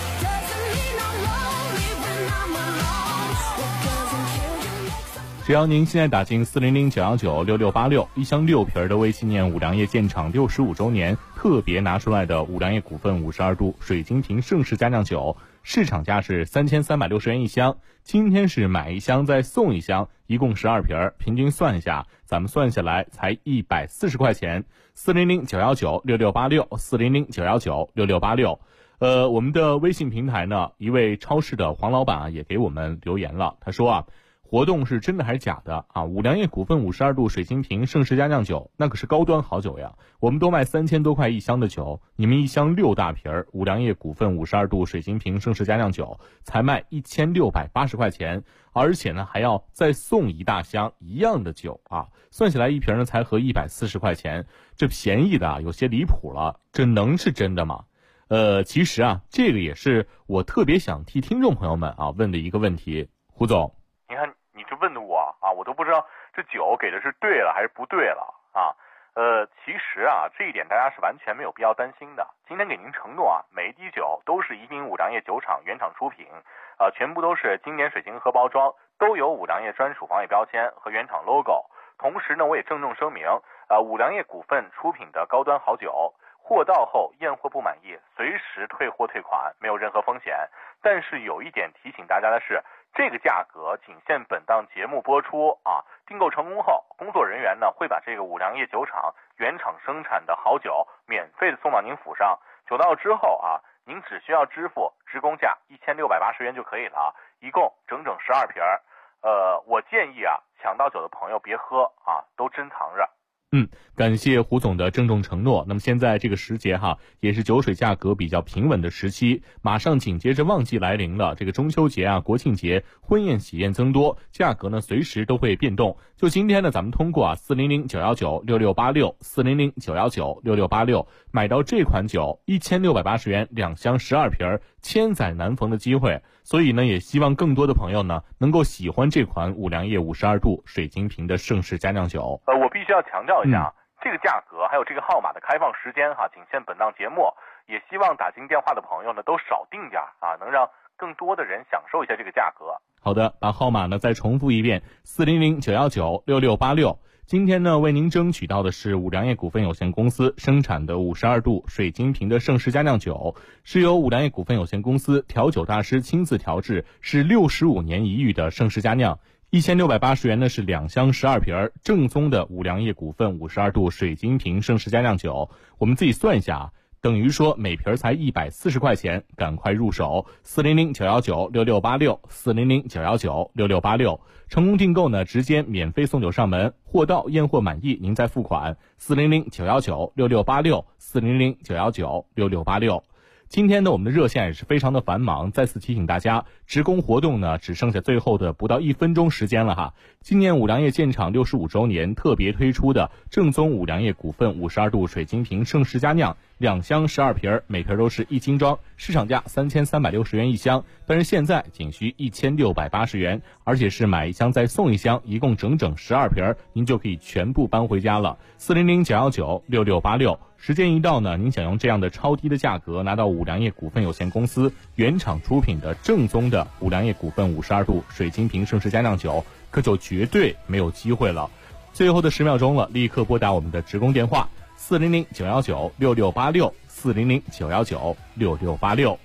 只要您现在打进400-919-6686，一箱6瓶的为纪念五粮液建厂65周年特别拿出来的五粮液股份52度水晶瓶盛世佳酿酒，市场价是3360元一箱，今天是买一箱再送一箱，一共12瓶，平均算一下，咱们算下来才140块钱。400-919-6686，400-919-6686。我们的微信平台呢，一位超市的黄老板也给我们留言了，他说啊，活动是真的还是假的啊？五粮液股份52度水晶瓶盛世佳酿酒，那可是高端好酒呀，我们都卖3000多块一箱的酒，你们一箱6大瓶五粮液股份52度水晶瓶盛世佳酿酒才卖1680块钱，而且呢还要再送一大箱一样的酒啊，算起来一瓶呢才合140块钱，这便宜的啊有些离谱了，这能是真的吗？其实啊，这个也是我特别想替听众朋友们啊问的一个问题。胡总， 你看你这问的我啊，我都不知道这酒给的是对了还是不对了啊。其实啊，这一点大家是完全没有必要担心的。今天给您承诺啊，每一滴酒都是宜宾五粮液酒厂原厂出品，全部都是经典水晶盒包装，都有五粮液专属防伪标签和原厂 logo。同时呢，我也郑重声明，五粮液股份出品的高端好酒，货到后验货不满意，随时退货退款，没有任何风险。但是有一点提醒大家的是，这个价格仅限本档节目播出啊！订购成功后，工作人员呢会把这个五粮液酒厂原厂生产的好酒免费的送到您府上。酒到之后啊，您只需要支付职工价1680元就可以了，一共整整12瓶。我建议啊，抢到酒的朋友别喝啊，都珍藏着。 感谢胡总的郑重承诺。那么现在这个时节哈，也是酒水价格比较平稳的时期，马上紧接着旺季来临了。这个中秋节啊、国庆节，婚宴喜宴增多，价格呢随时都会变动。就今天呢，咱们通过400-919-6686，400-919-6686买到这款酒，1680元2箱12瓶，千载难逢的机会。所以呢，也希望更多的朋友呢能够喜欢这款五粮液52度水晶瓶的盛世佳酿酒。 我必须要强调一下，这个价格还有这个号码的开放时间哈，仅限本档节目。也希望打进电话的朋友呢都少订点啊，能让更多的人享受一下这个价格。 好的，把号码呢再重复一遍：400-919-6686。今天呢，为您争取到的是五粮液股份有限公司生产的52度水晶瓶的盛世佳酿酒，是由五粮液股份有限公司调酒大师亲自调制，是65年一遇的盛世佳酿。1680元呢是2箱12瓶，正宗的五粮液股份52度水晶瓶盛世佳酿酒。我们自己算一下啊，等于说每瓶才140块钱，赶快入手！400-919-6686，400-919-6686，成功订购呢，直接免费送酒上门，货到验货满意，您再付款。400-919-6686，400-919-6686。今天呢，我们的热线也是非常的繁忙，再次提醒大家，职工活动呢只剩下最后的不到1分钟时间了哈。今年五粮液建厂65周年特别推出的正宗五粮液股份52度水晶瓶盛世佳酿，2箱12瓶，每瓶都是1斤装，市场价3360元一箱，但是现在仅需1680元，而且是买一箱再送一箱，一共整整12瓶，您就可以全部搬回家了。400-919-6686。时间一到呢，您想用这样的超低的价格拿到五粮液股份有限公司原厂出品的正宗的五粮液股份52度水晶瓶盛世佳酿酒，可就绝对没有机会了。最后的10秒钟了，立刻拨打我们的职工电话400-919-6686，400-919-6686。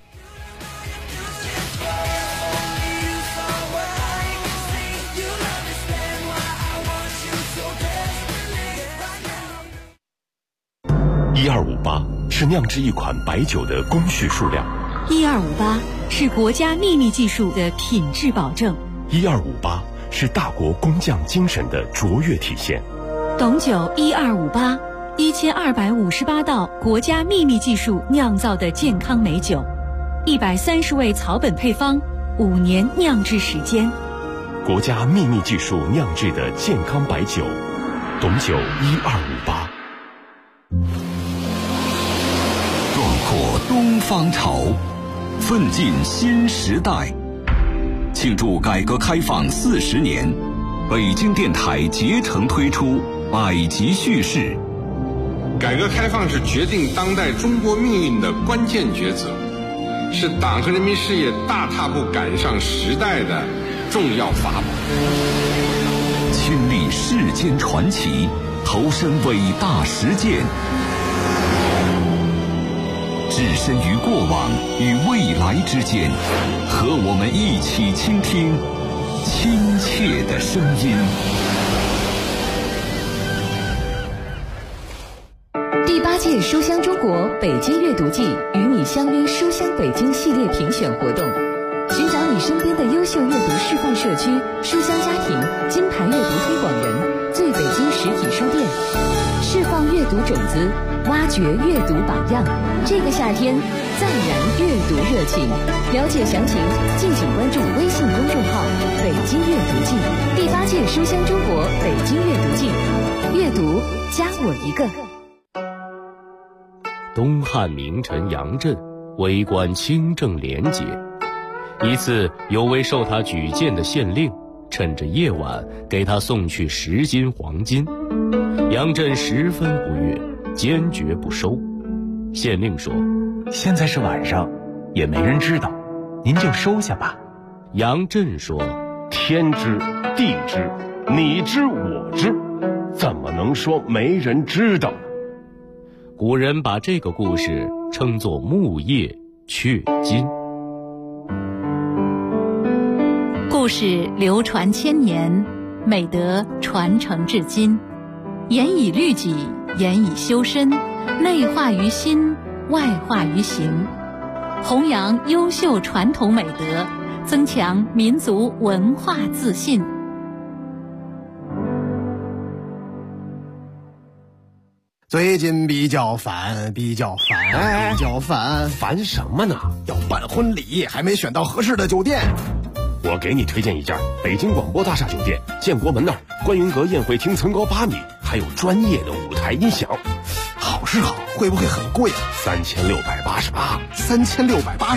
1258是酿制一款白酒的工序数量 ，1258是国家秘密技术的品质保证 ，1258是大国工匠精神的卓越体现。 董酒1258，1258道国家秘密技术酿造的健康美酒，130味草本配方，5年酿制时间， 国家秘密技术酿制的健康白酒，董酒1258。 壮阔东方潮，奋进新时代。庆祝改革开放40年，北京电台竭诚推出百集叙事。 改革开放是决定当代中国命运的关键抉择，是党和人民事业大踏步赶上时代的重要法宝。 亲历世间传奇，投身伟大实践，置身于过往与未来之间，和我们一起倾听亲切的声音。 第8届书香中国北京阅读季与你相约书香北京系列评选活动，寻找你身边的优秀阅读示范社区、书香家庭、金牌阅读推广人、最北京实体书店，释放阅读种子，挖掘阅读榜样。这个夏天，再燃阅读热情。了解详情，敬请关注微信公众号“北京阅读季”。第8届书香中国北京阅读季，阅读加我一个。 东汉名臣杨震为官清正廉洁，一次有位受他举荐的县令趁着夜晚给他送去10斤黄金，杨震十分不悦，坚决不收。县令说：“ 现在是晚上，也没人知道，您就收下吧。” 杨震说：“ 天知地知，你知我知，怎么能说没人知道呢？” 古人把这个故事称作木叶雀金。 故事流传千年，美德传承至今，严以律己，严以修身，内化于心，外化于行，弘扬优秀传统美德，增强民族文化自信。 最近比较烦， 烦什么呢？ 要办婚礼，还没选到合适的酒店。 我给你推荐一家北京广播大厦酒店，建国门那儿，观云阁宴会厅层高8米，还有专业的舞台音响。 好是好，会不会很贵啊？ 3688。 3688